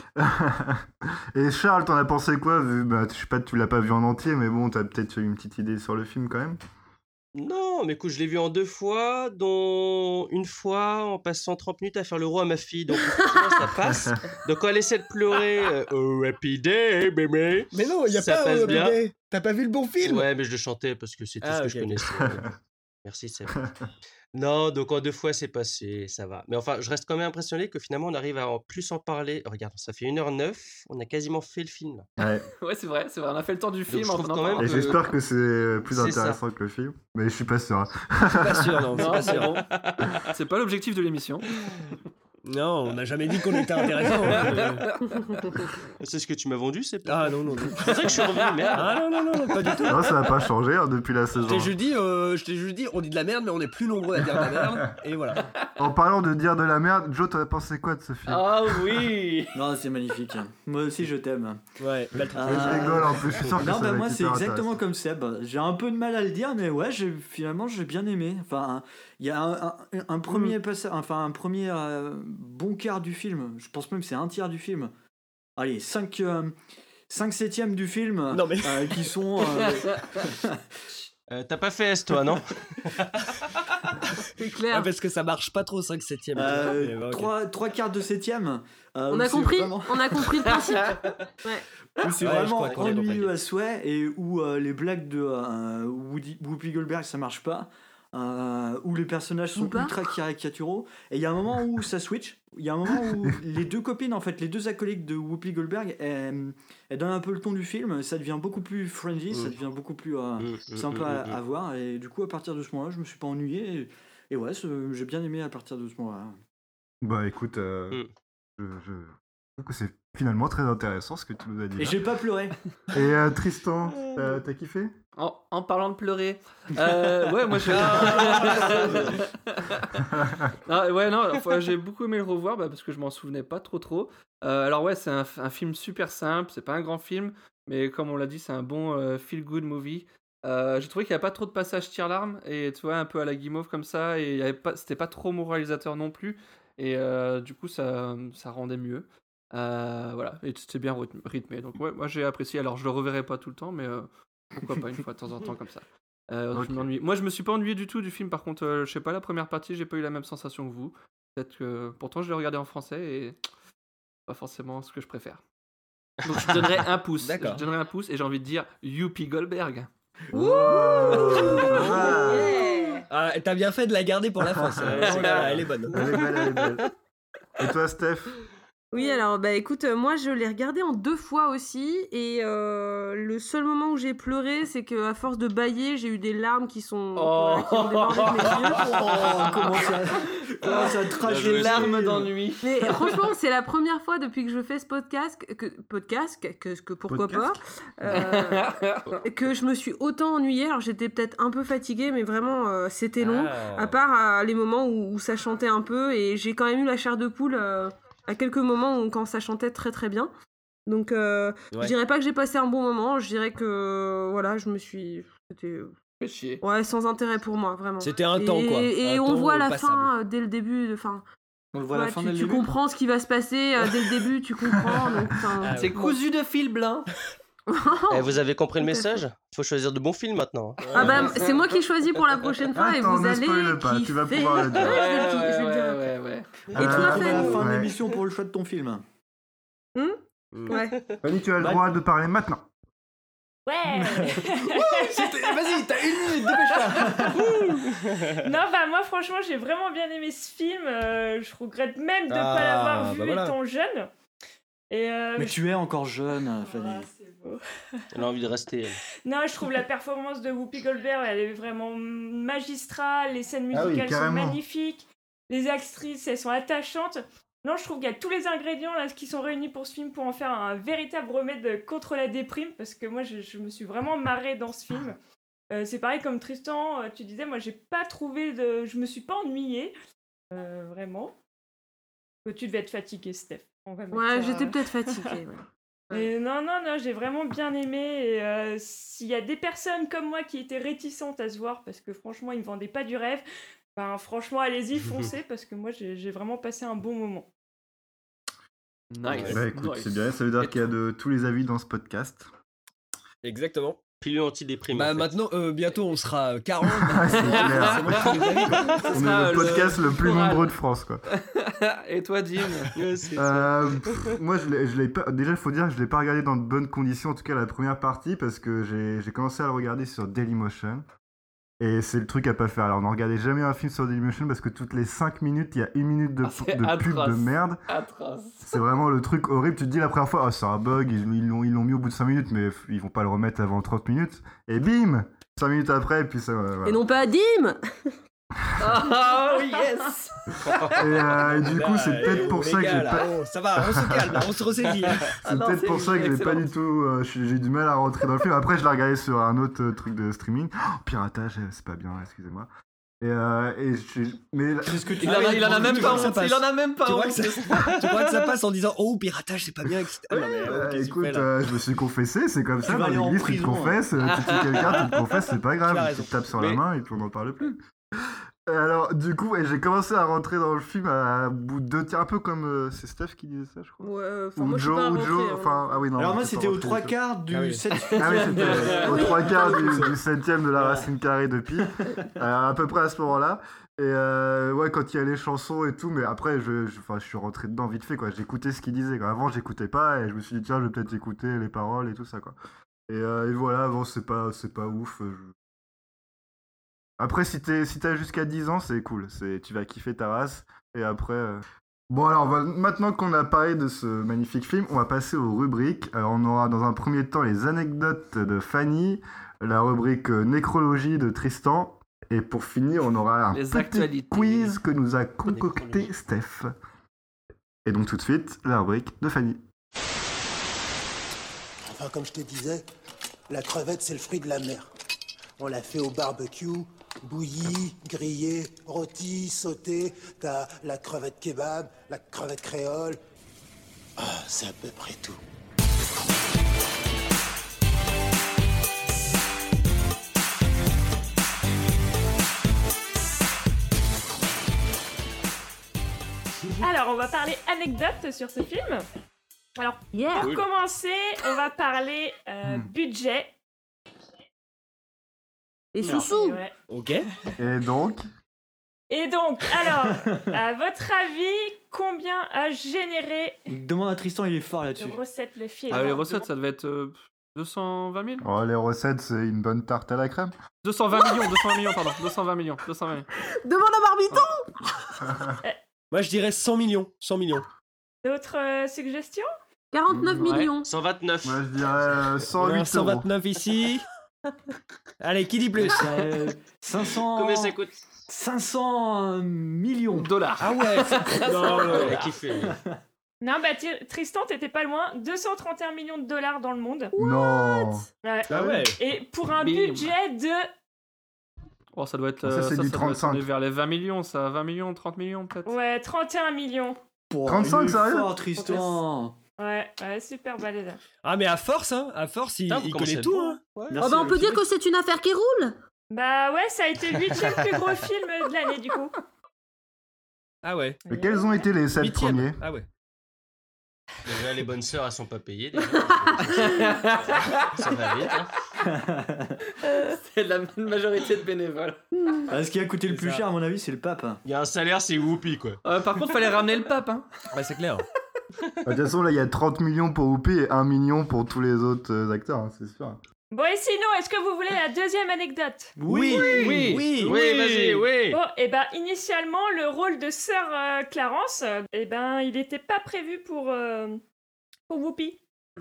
Et Charles, t'en as pensé quoi vu, bah, je sais pas, tu l'as pas vu en entier, mais bon, t'as peut-être une petite idée sur le film quand même. Non, mais écoute, je l'ai vu en deux fois, dont une fois en passant trente minutes à faire le roi à ma fille, donc effectivement ça passe. Donc quand elle essaie de pleurer, euh, oh happy day, bébé. Mais non, il y a Ça pas passe euh, bien. bébé. T'as pas vu le bon film? Ouais, mais je le chantais parce que c'est tout Ah, ce que ok. je connaissais. Merci, Seb. Non, donc en deux fois c'est passé, ça va. Mais enfin, je reste quand même impressionné que finalement on arrive à en plus en parler. Regarde, ça fait une heure neuf, on a quasiment fait le film. là. Ouais. Ouais, c'est vrai, c'est vrai. On a fait le temps du film. je en trouve en quand même parlant. Et que- j'espère que c'est plus C'est ça. intéressant que le film, mais je suis pas sûr. hein. Je suis pas sûr, non. c'est Non, pas c'est sûr. bon. C'est pas l'objectif de l'émission. Non, on n'a jamais dit qu'on était intéressant. hein. C'est ce que tu m'as vendu, c'est pas. Ah non, non, non. C'est pour ça que je suis revenu, merde. Ah non, non, non, non, pas du tout. Non, ça n'a pas changé hein, depuis la Je saison. t'ai juste dit, euh, je t'ai juste dit, on dit de la merde, mais on est plus nombreux à dire de la merde. Et voilà. En parlant de dire de la merde, Joe, t'as pensé quoi de ce film Ah oui. Non, c'est magnifique. Moi aussi, je t'aime. Ouais, belle Ah. Je rigole en plus, je suis sûr que Non, ça bah va moi être c'est hyper exactement intéressant. comme Seb. J'ai un peu de mal à le dire, mais ouais, j'ai, finalement j'ai bien aimé. Enfin, il y a un, un, un premier passage, enfin un premier euh, bon quart du film. Je pense même que c'est un tiers du film. Allez, cinq septièmes du film Non, mais- euh, qui sont. euh, Euh, T'as pas fait S, toi, non? C'est clair. Ah, parce que ça marche pas trop cinq septième. euh, trois, trois quarts de septième. euh, On où a c'est compris, vraiment- on a compris le principe. Ouais. où c'est Ouais, je vraiment crois qu'on a ennuyeux compris. à souhait et où euh, les blagues de euh, Woody, Whoopi Goldberg ça marche pas. euh, où les personnages sont Ou pas. ultra caricaturaux. Et il y a un moment où ça switch. Il y a un moment où les deux copines, en fait, les deux acolytes de Whoopi Goldberg, elles, elles donnent un peu le ton du film. Ça devient beaucoup plus friendly, ça devient beaucoup plus euh, Mm, sympa mm, à, mm, à voir. Et du coup, à partir de ce moment-là, je me suis pas ennuyé. Et, et ouais, ce- j'ai bien aimé à partir de ce moment-là. Bah écoute, euh, mm. je, je trouve que c'est finalement très intéressant ce que tu nous as dit. Et là. j'ai pas pleuré. Et euh, Tristan, t'as, t'as kiffé? En, en parlant de pleurer, euh, ouais, moi j'ai. Ah, ouais, non, enfin, j'ai beaucoup aimé le revoir bah, parce que je m'en souvenais pas trop trop. Euh, alors, ouais, c'est un, un film super simple, c'est pas un grand film, mais comme on l'a dit, c'est un bon euh, feel-good movie. Euh, j'ai trouvé qu'il n'y avait pas trop de passages tire-larmes et tu vois, un peu à la Guimauve comme ça, et il y avait pas, c'était pas trop moralisateur non plus, et euh, du coup, ça, ça rendait mieux. Euh, voilà, et c'était bien rythm- rythmé. Donc, ouais, moi j'ai apprécié. Alors, je le reverrai pas tout le temps, mais euh, pourquoi pas une fois de temps en temps comme ça. Euh, Ok. je m'ennuie. Moi, je me suis pas ennuyé du tout du film. Par contre, euh, je sais pas, la première partie, j'ai pas eu la même sensation que vous. Peut-être que pourtant, je l'ai regardé en français et pas forcément ce que je préfère. Donc, je donnerais un pouce. D'accord. Je donnerais un pouce et j'ai envie de dire Youpi Goldberg. Ah, t'as bien fait de la garder pour la fin. ça. Ouais, c'est Celle-là, clair. elle est bonne. Elle est belle, elle est belle. Et toi, Steph? Oui, alors bah écoute, euh, moi je l'ai regardé en deux fois aussi, et euh, le seul moment où j'ai pleuré, c'est que à force de bâiller, j'ai eu des larmes qui sont Oh. voilà, qui ont débordé de mes yeux. Oh, comment ça, comment ça trash Des larmes d'ennui. Mais franchement, c'est la première fois depuis que je fais ce podcast que podcast que, que pourquoi Podcast pas euh, que je me suis autant ennuyée. Alors j'étais peut-être un peu fatiguée, mais vraiment euh, c'était long. Ah. À part euh, les moments où, où ça chantait un peu, et j'ai quand même eu la chair de poule euh, à quelques moments où, quand ça chantait très très bien. Donc euh, Ouais. je dirais pas que j'ai passé un bon moment. Je dirais que voilà, je me suis c'était Fais chier. ouais sans intérêt pour moi vraiment. C'était un Et- temps, quoi. Et, Un on temps voit la passable. fin euh, dès le début. Enfin. On le voit à la Ouais, fin tu, dès le tu début. comprends ce qui va se passer euh, dès le début, tu comprends. Donc, enfin, Ah, C'est ouais. cousu de fil blanc. Eh, vous avez compris le message? Faut choisir de bons films maintenant. Ah bah c'est moi qui choisis pour la prochaine fois. Attends, et vous ne allez spoile pas, tu vas kiffer. pouvoir le dire. Ouais, je vais le ki- je vais le ouais, dire. ouais, ouais. Et Euh, toi, On va à la Fanny fin de ouais. l'émission pour le choix de ton film. Hmm Ouais. Fanny, tu as le droit de parler maintenant. Ouais. Vas-y, t'as une minute, dépêche-toi. Non, bah moi franchement j'ai vraiment bien aimé ce film. euh, je regrette même de ne Ah, pas l'avoir vu bah voilà. étant jeune. Et euh, Mais tu es encore jeune, Fanny. ah, c'est beau. Elle a envie de rester. elle. Non, je trouve la performance de Whoopi Goldberg, elle est vraiment magistrale. Les scènes Ah oui, musicales sont carrément. magnifiques. Les actrices, elles sont attachantes. Non, je trouve qu'il y a tous les ingrédients là qui sont réunis pour ce film pour en faire un véritable remède contre la déprime, parce que moi je, je me suis vraiment marrée dans ce film. Euh, c'est pareil comme Tristan, euh, tu disais, moi j'ai pas trouvé de. Je me suis pas ennuyée. Euh, vraiment. Euh, Tu devais être fatiguée, Steph. On va mettre Ouais, ça- j'étais peut-être fatiguée. ouais. Mais non, non, non, j'ai vraiment bien aimé. Et euh, s'il y a des personnes comme moi qui étaient réticentes à se voir, parce que franchement, ils me vendaient pas du rêve, ben franchement, allez-y, foncez, parce que moi, j'ai j'ai vraiment passé un bon moment. Nice. Bah écoute, Nice. c'est bien, ça veut dire qu'il y a de tous les avis dans ce podcast. Exactement. Pilule antidéprime. Bah en fait. maintenant, euh, bientôt on sera quarante. Ah, c'est clair. C'est moi qui les avis, quoi. Ce On sera, est euh, le podcast le, plus choral. nombreux de France, quoi. Et toi, Dim? Ouais, c'est- Euh, pff, moi, je l'ai, je l'ai pas. Déjà, il faut dire que je l'ai pas regardé dans de bonnes conditions, en tout cas la première partie, parce que j'ai, j'ai commencé à le regarder sur Dailymotion. Et c'est le truc à pas faire. Alors, ne regardez jamais un film sur Dailymotion parce que toutes les cinq minutes, il y a une minute de, Ah, c'est de pub atroce. de merde. Atroce. C'est vraiment le truc horrible. Tu te dis la première fois, oh, c'est un bug, ils, ils l'ont, ils l'ont mis au bout de cinq minutes, mais f- ils vont pas le remettre avant trente minutes. Et bim cinq minutes après, et puis ça. Voilà. Et non pas Dim. Ah oui, yes. Et, euh, et du coup, c'est peut-être pour ça que j'ai pas. Oh, ça va, on se calme, on se ressaisit. C'est non, peut-être c'est pour ça que j'ai pas excellent. du tout. euh, j'ai j'ai du mal à rentrer dans le film. Après, je l'ai regardé sur un autre euh, truc de streaming. Oh, piratage, euh, c'est pas bien, excusez-moi. Et, euh, et j'ai- mais là- Qu'est-ce que tu Il en a, il en a Tu même vois pas que ça honte. passe. Il en a même pas Tu crois, honte. que ça... tu crois que ça passe en disant oh piratage c'est pas bien, et cetera. Non, mais, euh, ok, qu'est-ce que tu écoute, fais, là euh, je me suis confessé, c'est comme ça. vas Dans aller en l'église, tu te prison, confesses, euh, tu tues quelqu'un, tu te confesses, c'est pas Tu as grave. raison. Tu te tapes sur la Mais- main et puis on n'en parle plus. Et alors, du coup, ouais, j'ai commencé à rentrer dans le film à bout de deux tiers, un peu comme euh, c'est Steph qui disait ça, je crois. Ouais, enfin Ou moi je suis Joe, pas ou rentrée, Joe, hein. enfin, ah oui, non. Alors moi, t'es c'était pas aux rentré, trois ça. quarts du Ah oui. septième. Ah oui, c'était aux trois quarts du, du septième de la racine carrée de pi, euh, à peu près à ce moment-là. Et euh, ouais, quand il y a les chansons et tout, mais après, je, je, enfin, je suis rentré dedans vite fait, quoi. J'écoutais ce qu'il disait, quoi. Avant, j'écoutais pas, et je me suis dit, tiens, je vais peut-être écouter les paroles et tout ça, quoi. Et, euh, et voilà, bon, c'est pas, c'est pas ouf. Je... Après, si, t'es, si t'as jusqu'à dix ans, c'est cool. C'est, tu vas kiffer ta race. Et après... euh, Bon, alors, on va- maintenant qu'on a parlé de ce magnifique film, on va passer aux rubriques. Alors, on aura dans un premier temps les anecdotes de Fanny, la rubrique euh, nécrologie de Tristan. Et pour finir, on aura un Les petit actualités. quiz que nous a concocté Steph. Et donc, tout de suite, la rubrique de Fanny. Enfin, comme je te disais, la crevette, c'est le fruit de la mer. On l'a fait au barbecue, bouillie, grillée, rôtie, sautée. T'as la crevette kebab, la crevette créole. Ah, c'est à peu près tout. Alors, on va parler anecdotes sur ce film. Alors, pour Cool. commencer, on va parler euh, budget. Et Alors, sous-sous. ouais. Ok. Et donc Et donc, alors, à votre avis, combien a généré Demande à Tristan, il est fort de là-dessus. recettes le film? Ah, les recettes, ça devait être euh, deux cent vingt mille Oh, les recettes, c'est une bonne tarte à la crème. deux cent vingt millions, deux cent vingt millions, pardon. deux cent vingt millions, deux cent vingt millions. Demande à Barbiton. Moi, je dirais cent millions. cent millions. D'autres euh, suggestions? quarante-neuf Ouais. millions. cent vingt-neuf. Moi, je dirais euh, cent huit Voilà, euros. cent vingt-neuf ici. Allez, qui dit plus? Euh, cinq cents... Combien ça coûte? cinq cents millions de dollars. Ah ouais. Non, non, Il a kiffé. lui. Non, bah Ti- Tristan, t'étais pas loin. deux cent trente et un millions de dollars dans le monde. Non. Ouais. Ah ouais. Et pour un Bim. budget de... Oh, ça doit être. Ça, euh, c'est du doit trente-cinq. tourner vers les vingt millions, ça. vingt millions, trente millions peut-être. Ouais, trente et un millions. Bon, trente-cinq, il est sérieux fort, Tristan. Ouais, ouais, super balèze. Ah, mais à force, hein. À force, il, Putain, vous il commencez connaît à tout, être hein. Oh Merci, bah on peut Alexis. dire que c'est une affaire qui roule. Bah ouais, ça a été le huitième plus gros film de l'année, du coup. Ah ouais. Mais quels ont été les sept Huitième. premiers? Ah ouais. Déjà, les bonnes sœurs, elles sont pas payées. Déjà. Ça va vite. Hein. C'est la majorité de bénévoles. Ah, ce qui a coûté le C'est plus ça. cher, à mon avis, c'est le pape. Il y a un salaire, c'est Whoopi, quoi. Euh, par contre, fallait ramener le pape, hein. Ouais, c'est clair. De toute façon, là, il y a trente millions pour Whoopi et un million pour tous les autres euh, acteurs, hein, c'est sûr. Bon, et sinon, est-ce que vous voulez la deuxième anecdote? Oui, oui, oui, oui, Oui, vas-y, oui. Bon, et ben initialement, le rôle de sœur euh, Clarence, euh, eh ben, il n'était pas prévu pour, euh, pour Whoopi.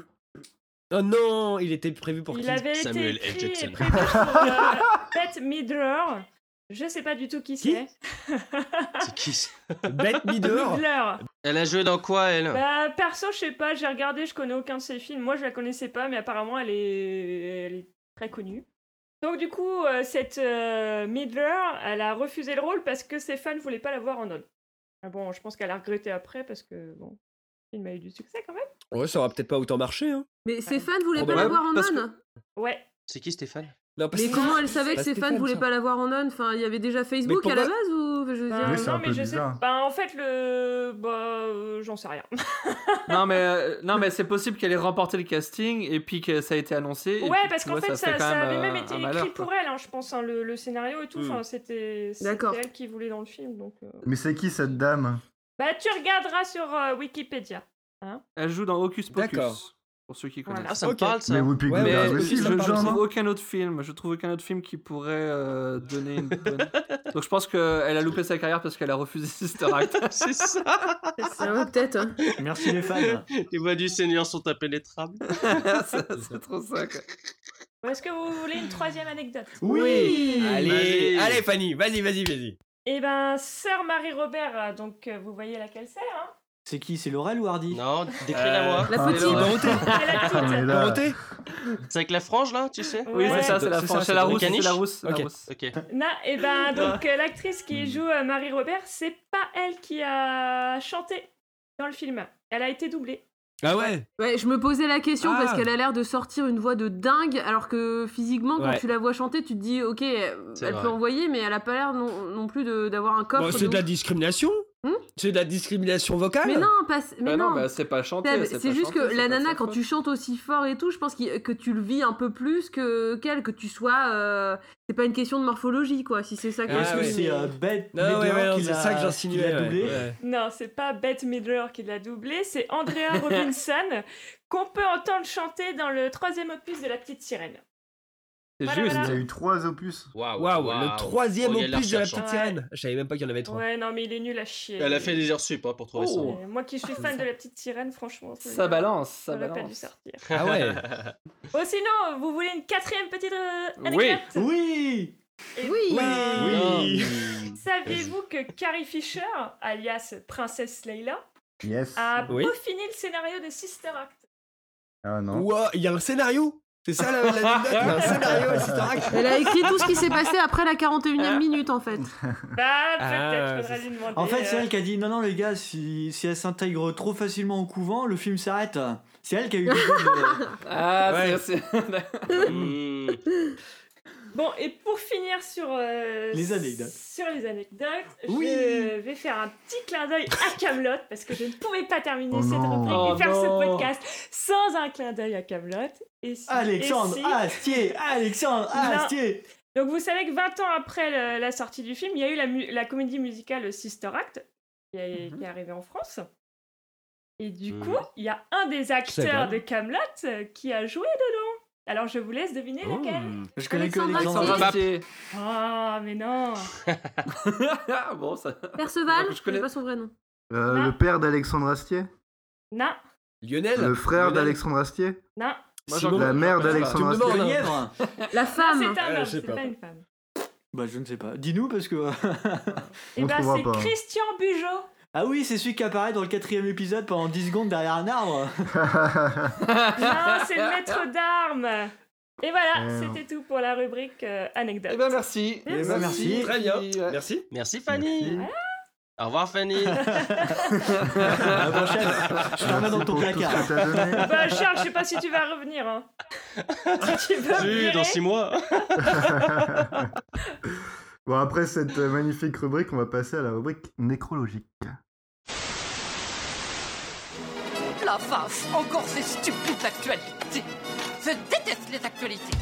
Oh non, il était prévu pour Il qui? avait Samuel été L. écrit et Jackson. prévu pour euh, Bette Midler. Je sais pas du tout qui Qui c'est. C'est qui ça? Bette Midler. Midler. Elle a joué dans quoi, elle? Bah, perso, je sais pas, j'ai regardé, je connais aucun de ses films. Moi, je la connaissais pas, mais apparemment, elle est, elle est très connue. Donc, du coup, euh, cette euh, Midler, elle a refusé le rôle parce que ses fans voulaient pas la voir en on. Ah bon, je pense qu'elle a regretté après parce que, bon, le film a eu du succès quand même. Ouais, ça aura peut-être pas autant marché, hein. Mais ses fans voulaient pas Probable, la voir en parce on. Ouais. C'est qui, Stéphane? Non, parce Mais que- comment elle savait que Pas ses fans Stéphane, voulaient ça. pas la voir en on? Enfin, il y avait déjà Facebook à la pourquoi- base ou je veux dire. Bah, Oui, c'est non, un mais peu je bizarre. sais. Bah, en fait, le. Bah, euh, j'en sais rien. Non, mais, euh, non, mais c'est possible qu'elle ait remporté le casting et puis que ça a été annoncé. et Ouais, puis, parce tu qu'en vois, fait, ça, fait quand ça même, avait euh, même un été écrit malheur, pour quoi. elle, hein, je pense, hein, le, le scénario et tout. Mm. Enfin, c'était c'était D'accord. elle qui voulait dans le film. Donc, euh. Mais c'est qui cette dame? Bah, tu regarderas sur euh, Wikipédia. Hein. Elle joue dans Hocus Pocus. D'accord. Pour ceux qui Voilà. connaissent. Ah, ça me Ok. parle, ça. Mais Whoopi Ouais, Mais Goldberg ouais, aussi, je, ça le me je parle. genre, trouve non? aucun autre film. Je trouve aucun autre film qui pourrait euh, donner une bonne. Donc je pense qu'elle a loupé sa carrière parce qu'elle a refusé Sister Act. C'est ça. Ah ouais, peut-être. hein. Merci les fans. Les voix du Seigneur sont impénétrables. c'est c'est trop ça, quoi. Ou est-ce que vous voulez une troisième anecdote? Oui. Allez, Vas-y. allez, Fanny, vas-y, vas-y, vas-y. Eh ben, sœur Marie-Robert, euh, donc euh, vous voyez laquelle c'est, hein? C'est qui? C'est Laurel ou Hardy? Non, décris-la-moi. La Ah, petite. ouais. Dorothée. C'est la petite. On est là. Dorothée. C'est avec la frange, là, tu sais? Oui, Ouais. c'est ça, c'est la C'est franche, ça, c'est la c'est rousse, c'est caniche la rousse. la Ok. rousse. Ok. Non, et ben, donc euh, l'actrice qui joue euh, Marie-Robert, c'est pas elle qui a chanté dans le film. Elle a été doublée. Ah ouais. Ouais, je me posais la question Ah. parce qu'elle a l'air de sortir une voix de dingue, alors que physiquement, quand Ouais. tu la vois chanter, tu te dis, ok, C'est elle vrai. peut envoyer, mais elle a pas l'air non, non plus de- d'avoir un coffre. Bon, c'est de la ouf. discrimination. Hmm C'est de la discrimination vocale. Mais non, pas, mais Bah non. non, bah c'est pas chanté. C'est- C'est C'est pas juste chanté, que c'est la pas de nana, sa quand faute. tu chantes aussi fort et tout, je pense qu'il- que tu le vis un peu plus que qu'elle, que tu sois. euh, C'est pas une question de morphologie, quoi, si c'est ça que Ah, Est-ce que ouais. c'est euh, Bette Non, ouais, Midler ouais, non, qui c'est l'a- ça que qui j'insinuais. l'a doublé? ouais, ouais. Non, c'est pas Bette Midler qui l'a doublée, c'est Andrea Robinson, qu'on peut entendre chanter dans le troisième opus de La Petite Sirène. C'est Voilà, juste. Il y voilà. a eu trois opus. Waouh, Waouh, waouh. le troisième Oh, il y a de la opus de la recherche, petite hein. sirène. Je savais même pas qu'il y en avait trois. Ouais, non, mais il est nul à chier. Elle a fait des heures sup hein, pour trouver Oh. Euh, Moi qui suis fan de la petite sirène, franchement. c'est Ça bien. balance, ça aurait pas dû balance. sortir. Ah ouais. Oh, sinon, vous voulez une quatrième petite euh, Oui. anecdote Oui. Et Oui. Oui. saviez-vous que Carrie Fisher, alias Princesse Leila, Yes. a Oui. peaufiné le scénario de Sister Act? Ah non. Ouah, il y a un scénario. C'est ça la- l'anecdote, il y a un scénario à Sister Act. Elle a écrit tout ce qui s'est passé après la quarante et unième minute en fait. Bah, Ah, peut-être, faudra c'est- lui demander. En fait, c'est euh, elle qui a dit non, non, les gars, si, si elle s'intègre trop facilement au couvent, le film s'arrête. C'est elle qui a eu l'idée de. Ah, Ouais. c'est. c'est- Hmm. Bon, et pour finir sur, euh, Les anecdotes. sur les anecdotes, Oui. je vais faire un petit clin d'œil à Kaamelott parce que je ne pouvais pas terminer Oh cette non. rubrique Oh et faire non. ce podcast sans un clin d'œil à Kaamelott. Et si- Alexandre et si- Astier Alexandre Non. Astier Donc vous savez que vingt ans après le- la sortie du film, il y a eu la, mu- la comédie musicale Sister Act qui, est- qui est arrivée en France. Et du Mhm. coup, il y a un des savais acteurs pas. de Kaamelott euh, qui a joué dedans. Alors je vous laisse deviner Oh. lequel. Je connais que Alexandre Alexandre Astier. Astier. Astier. Ah, mais non. Bon, ça. Perceval, Je je connais- connais pas son vrai nom. Euh, Non. le père d'Alexandre Astier. Non, Lionel. Le frère Lionel. d'Alexandre Astier. non. Moi, Simon. La mère je sais pas. d'Alexandre Tu me Astier. demandes, Le hein. lièvre. La Non, femme. c'est un Ah, homme, je sais c'est pas. pas une femme. Bah, je ne sais pas. Dis-nous parce que. Et On ben trouvera c'est pas. Christian Bugeaud. Ah oui, c'est celui qui apparaît dans le quatrième épisode pendant dix secondes derrière un arbre. Non, c'est le maître d'armes. Et voilà, Euh, c'était tout pour la rubrique euh, anecdote. Eh ben merci. Merci. Eh ben, merci. Très bien. Ouais. Merci. Merci Fanny. Au revoir Fanny. À la prochaine. Je te remets dans ton Pour tout ce placard. que t'as donné. Bah Charles, je sais pas si tu vas revenir. Hein. Si tu veux Oui, virer. dans six mois. Bon, après cette euh, magnifique rubrique, on va passer à la rubrique nécrologique. La vache, encore ces stupides actualités. Je déteste les actualités.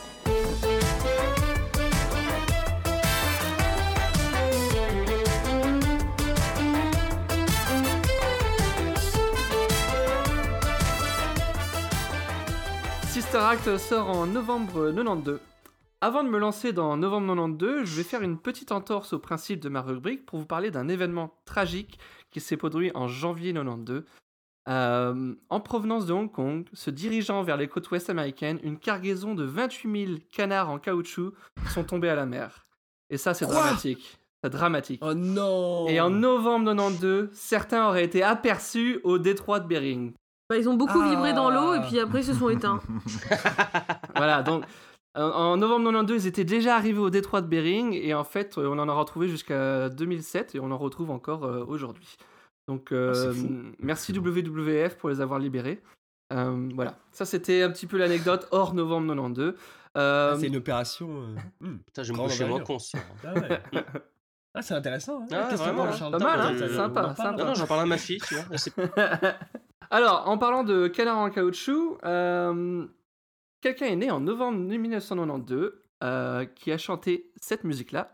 Sister Act sort en novembre quatre-vingt-douze. Avant de me lancer dans novembre quatre-vingt-douze, je vais faire une petite entorse au principe de ma rubrique pour vous parler d'un événement tragique qui s'est produit en janvier quatre-vingt-douze. Euh, en provenance de Hong Kong, se dirigeant vers les côtes ouest américaines, une cargaison de vingt-huit mille canards en caoutchouc sont tombés à la mer. Et ça, c'est Quoi dramatique. C'est dramatique. Oh non. Et en novembre quatre-vingt-douze, certains auraient été aperçus au détroit de Bering. Bah, ils ont beaucoup Ah. vibré dans l'eau et puis après ils se sont éteints. Voilà, donc en, en novembre quatre-vingt-douze, ils étaient déjà arrivés au détroit de Bering et en fait, euh, on en a retrouvé jusqu'à deux mille sept et on en retrouve encore euh, aujourd'hui. Donc, euh, Ah, c'est fou. merci W W F pour les avoir libérés. Euh, voilà, ça c'était un petit peu l'anecdote hors novembre quatre-vingt-douze. Euh, Ah, c'est une opération. euh, hmm, Putain, je me grande bouchais moins envergure. con ça. Ah ouais. Ah, c'est intéressant. Hein. Ah, Qu'est-ce que vraiment, t'en penses, hein. Charles Pas mal, hein, T'as- t'as- sympa, on en parle, sympa. Non, non, j'en parle à ma fille, tu vois. C'est- Alors, en parlant de canard en caoutchouc, euh, quelqu'un est né en novembre mille neuf cent quatre-vingt-douze euh, qui a chanté cette musique-là.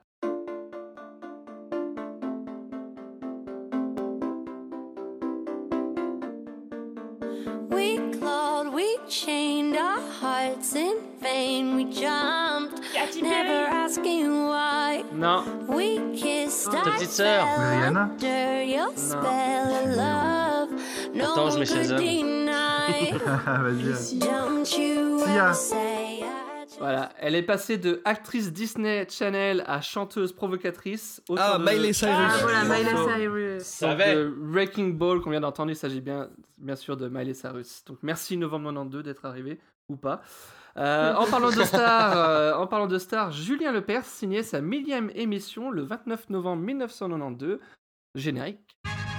We clawed, we chained our hearts in vain. We jumped, never asking why. Non. We kissed Ta our petite sœur. Rihanna. under your spell of love. No Attends, je mets one could Shazam. deny. Vas-y. Don't you Sia. ever say I Voilà, elle est passée de actrice Disney Channel à chanteuse provocatrice. Ah, de... Miley Cyrus. Ah voilà, morceau. Miley Cyrus. Ça Donc, va. de Wrecking Ball qu'on vient d'entendre, il s'agit bien, bien sûr de Miley Cyrus. Donc merci novembre quatre-vingt-douze d'être arrivé, ou pas. Euh, en parlant de star, euh, en parlant de star, Julien Lepers signait sa millième émission le vingt-neuf novembre mille neuf cent quatre-vingt-douze. Générique.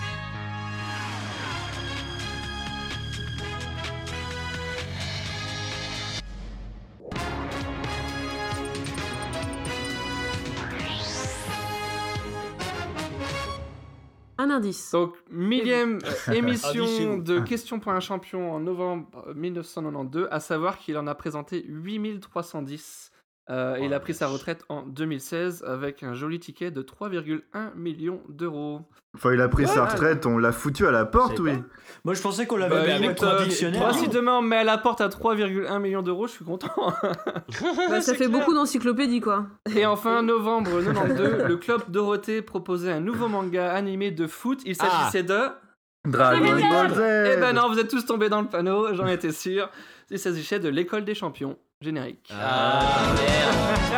Un indice. Donc, millième euh, émission Indice-nous. de Questions pour un champion en novembre mille neuf cent quatre-vingt-douze, à savoir qu'il en a présenté huit mille trois cent dix Euh, et il a pris sa retraite en deux mille seize avec un joli ticket de trois virgule un millions d'euros. Enfin, il a pris Ouais, sa ouais. retraite, on l'a foutu à la porte, oui. Moi, je pensais qu'on l'avait Bah, payé écoute, au euh, dictionnaire. moi, si demain on met à la porte à trois virgule un millions d'euros, je suis content. Bah, ça fait beaucoup d'encyclopédies, quoi. Et enfin, novembre quatre-vingt-douze, le Club Dorothée proposait un nouveau manga animé de foot. Il s'agissait de... Dragon Ball Z. Eh ben non, vous êtes tous tombés dans le panneau, j'en étais sûr. Il s'agissait de l'École des champions. Générique. Ah, merde.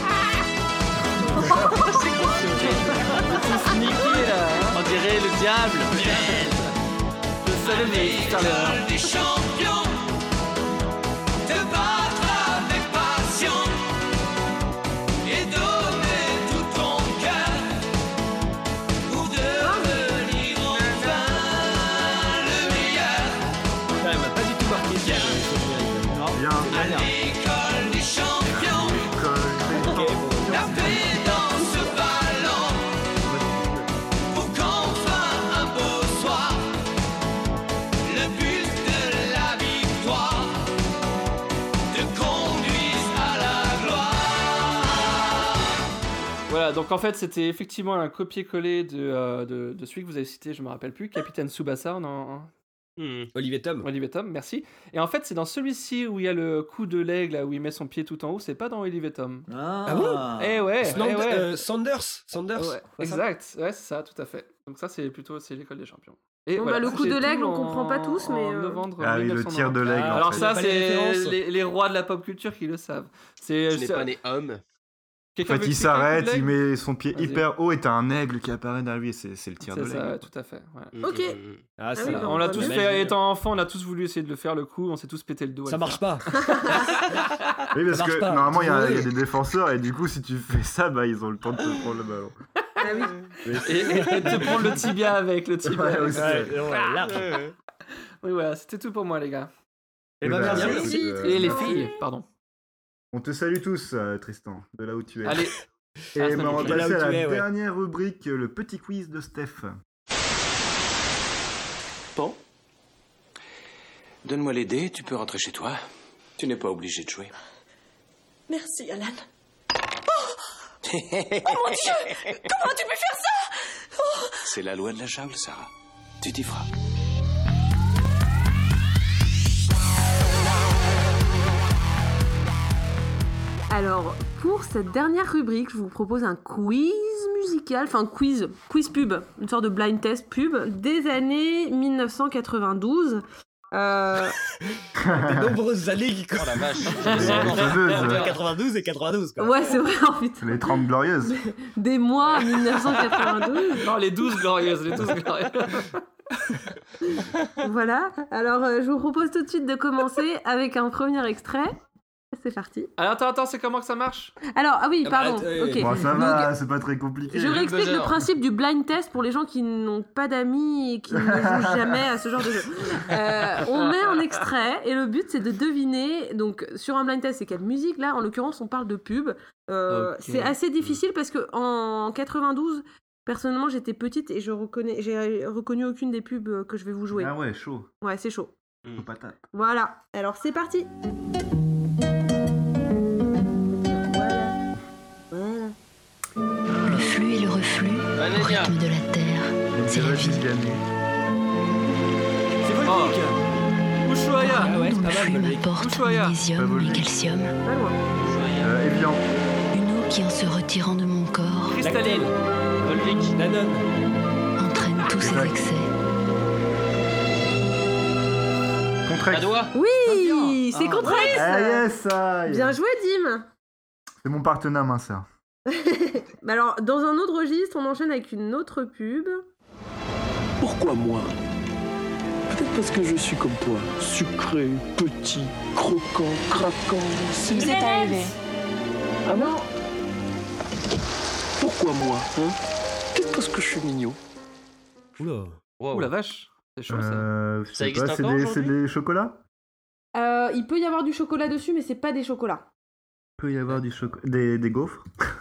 C'est sneaky, là. On dirait le diable. Je savais, mais c'est L'école des champions, te battre avec passion et donner tout ton cœur pour devenir enfin le meilleur. Ça m'a pas du tout marqué. Bien. À l'école des champions, taper dans ce ballon pour qu'enfin un beau soir, le but de la victoire te conduise à la gloire. Voilà, donc en fait, c'était effectivement un copier-coller de, euh, de, de celui que vous avez cité, je me rappelle plus, Capitaine Tsubasa, on en... Hmm. Olivier Tom. Olivier Tom, merci. Et en fait, c'est dans celui-ci où il y a le coup de l'aigle, là, où il met son pied tout en haut, c'est pas dans Olivier Tom. Ah, Ah bon Eh ouais, Sand- eh ouais. euh, Sanders Sanders Ouais, pas ça exact, ouais, c'est ça, tout à fait. Donc ça, c'est plutôt c'est l'école des champions. Bon, bah, le coup c'est de tout l'aigle, on en- comprend pas tous, mais, en euh, novembre Ah oui, le mille neuf cent tir de l'aigle, en Alors fait. ça, Il y a pas les c'est références. les, les rois de la pop culture qui le savent. C'est, Je n'ai c'est- pas né homme. En Quelqu'un fait, veut il expliquer le coup de s'arrête, il l'aigle met son pied Vas-y. hyper haut et t'as un aigle qui apparaît derrière lui et c'est c'est le tir de C'est ça, l'aigle. ouais, tout à fait. ouais. Ok. Ah, c'est oui, là. bah, On l'a bah, tous magie. fait, étant enfant, on a tous voulu essayer de le faire le coup, on s'est tous pété le dos. à Ça le marche faire. pas. Oui, parce marche que pas. normalement, il y, a il y a des défenseurs et du coup, si tu fais ça, bah, ils ont le temps de te prendre le ballon. Ah oui. Et, et de prendre le tibia avec, le tibia. Ouais, avec. aussi. Ouais, ouais, large. Oui, voilà, c'était tout pour moi, les gars. Eh ben, bah, merci. merci. Merci, Euh, Et les Tristan. filles, pardon. On te salue tous, euh, Tristan, de là où tu es. Allez. Et à la ben, semaine on va prochaine. passer Là où à la tu es, ouais. dernière rubrique, le petit quiz de Steph. Bon. Donne-moi les dés, tu peux rentrer chez toi. Tu n'es pas obligé de jouer. Merci, Alan. Oh mon Dieu! Comment tu peux faire ça? Oh. C'est la loi de la jungle, Sarah. Tu t'y feras. Alors, pour cette dernière rubrique, je vous propose un quiz musical, enfin quiz, quiz pub, une sorte de blind test pub des années mille neuf cent quatre-vingt-douze. Euh... Des nombreuses années qui Oh la vache. fameuses. quatre-vingt-douze et quatre-vingt-douze quoi. Ouais, c'est vrai en fait. Les trente glorieuses. Des mois mille neuf cent quatre-vingt-douze. Non, les douze glorieuses, les douze glorieuses. Voilà. Alors, euh, je vous propose tout de suite de commencer avec un premier extrait. C'est parti. Alors, attends, attends, c'est comment que ça marche? Alors, ah oui, Ah bah, pardon. attends, Ok. Bon, ça Donc, va, c'est pas très compliqué. je réexplique buzzer. le principe du blind test pour les gens qui n'ont pas d'amis et qui ne jouent jamais à ce genre de jeu. Euh, on met un extrait et le but c'est de deviner. Donc sur un blind test, c'est quelle musique là? En l'occurrence, on parle de pub. Euh, Ok. C'est assez difficile parce que en quatre-vingt-douze, personnellement, j'étais petite et je reconnais, j'ai reconnu aucune des pubs que je vais vous jouer. Ah ouais, chaud. Ouais, c'est chaud. Chaud patate. Voilà. Alors c'est parti. Voilà. Voilà. Le flux et le reflux au Vanilla. rythme de la terre. C'est la vie. C'est Volvic. Ushuaïa. Ah ouais, c'est Dont pas le mal, flux Volvic. m'apporte Ushuaïa. magnésium et calcium. Pas loin. Euh, Evian. Une eau qui, en se retirant de mon corps, Cristalline. Volvic. Danone. entraîne tous ses Exact. excès. Contrex. Padois. Oui, c'est Ah, Contrex. Ah yes, aïe. Bien joué, Dim. C'est mon partenaire, ma sœur. Bah alors, dans un autre registre, on enchaîne avec une autre pub. Pourquoi moi? Peut-être parce que je suis comme toi, sucré, petit, croquant, craquant, c'est... Vous êtes arrivé. Ah bon? Pourquoi moi, hein? Peut-être parce que je suis mignon. Oula. Ouh la vache. C'est chaud ça. Euh, je Ça sais existe pas, c'est encore des, c'est aujourd'hui des chocolats? Euh, il peut y avoir du chocolat dessus, mais c'est pas des chocolats. Il peut y avoir du chocolat. Des, des gaufres?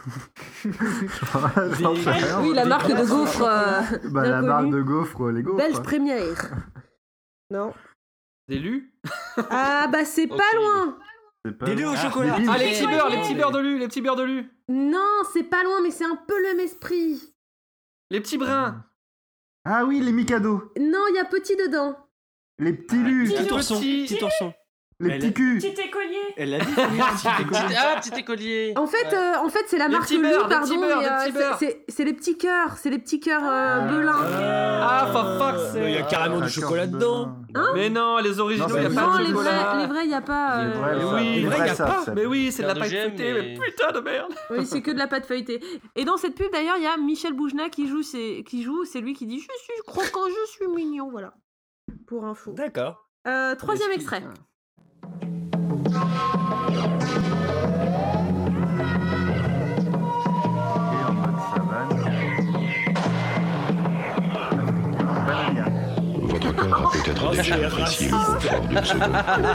J'en sais rien. Oui, la marque de gaufres. euh, Bah, bien la marque connue. de gaufres, les gaufres. Belge première. Non. Des lus. Ah bah c'est pas Aucune loin. C'est pas Des lus au loin. chocolat. Des Ah, les lus. petits beurres, les petits beurres de lu, les petits beurres de lu. Non, c'est pas loin, mais c'est un peu le même esprit. Les petits brins. Ah oui, les Mikado. Non, il y a petit dedans. Les petits lus. Petit ourson, petit ourson. Les Elle petits a- culs. Petit écolier. Elle a dit petit écolier. Ah, petit écolier. En fait, euh, en fait, c'est la Les marque petits Lu, beurres, des pardon, petits beurres, mais, des euh, petits c'est- beurres. c'est c'est les petits cœurs, c'est les petits cœurs euh, Belin. Ah, for fuck's Il y a sake. carrément du Ah, chocolat cœur dedans. Hein Mais non, les originaux, Non, il y a c'est- pas Non, de les chocolat. vrais, les vrais, il y a pas. Les euh, vrais, Mais ça. oui, Les vrai, vrais, y a ça, pas. ça. Mais oui, c'est de la Fleur de pâte gemme, feuilletée, mais mais- putain de merde. Oui, c'est que de la pâte feuilletée. Et dans cette pub, d'ailleurs, il y a Michel Boujna qui joue, c'est qui joue, c'est lui qui dit « Je suis croquant, je suis mignon », voilà. Pour info. D'accord. Euh, troisième Les extrait. Et en mode savane. Banania. Votre corps a peut-être Oh, déjà c'est apprécié le raciste. confort d'une seconde.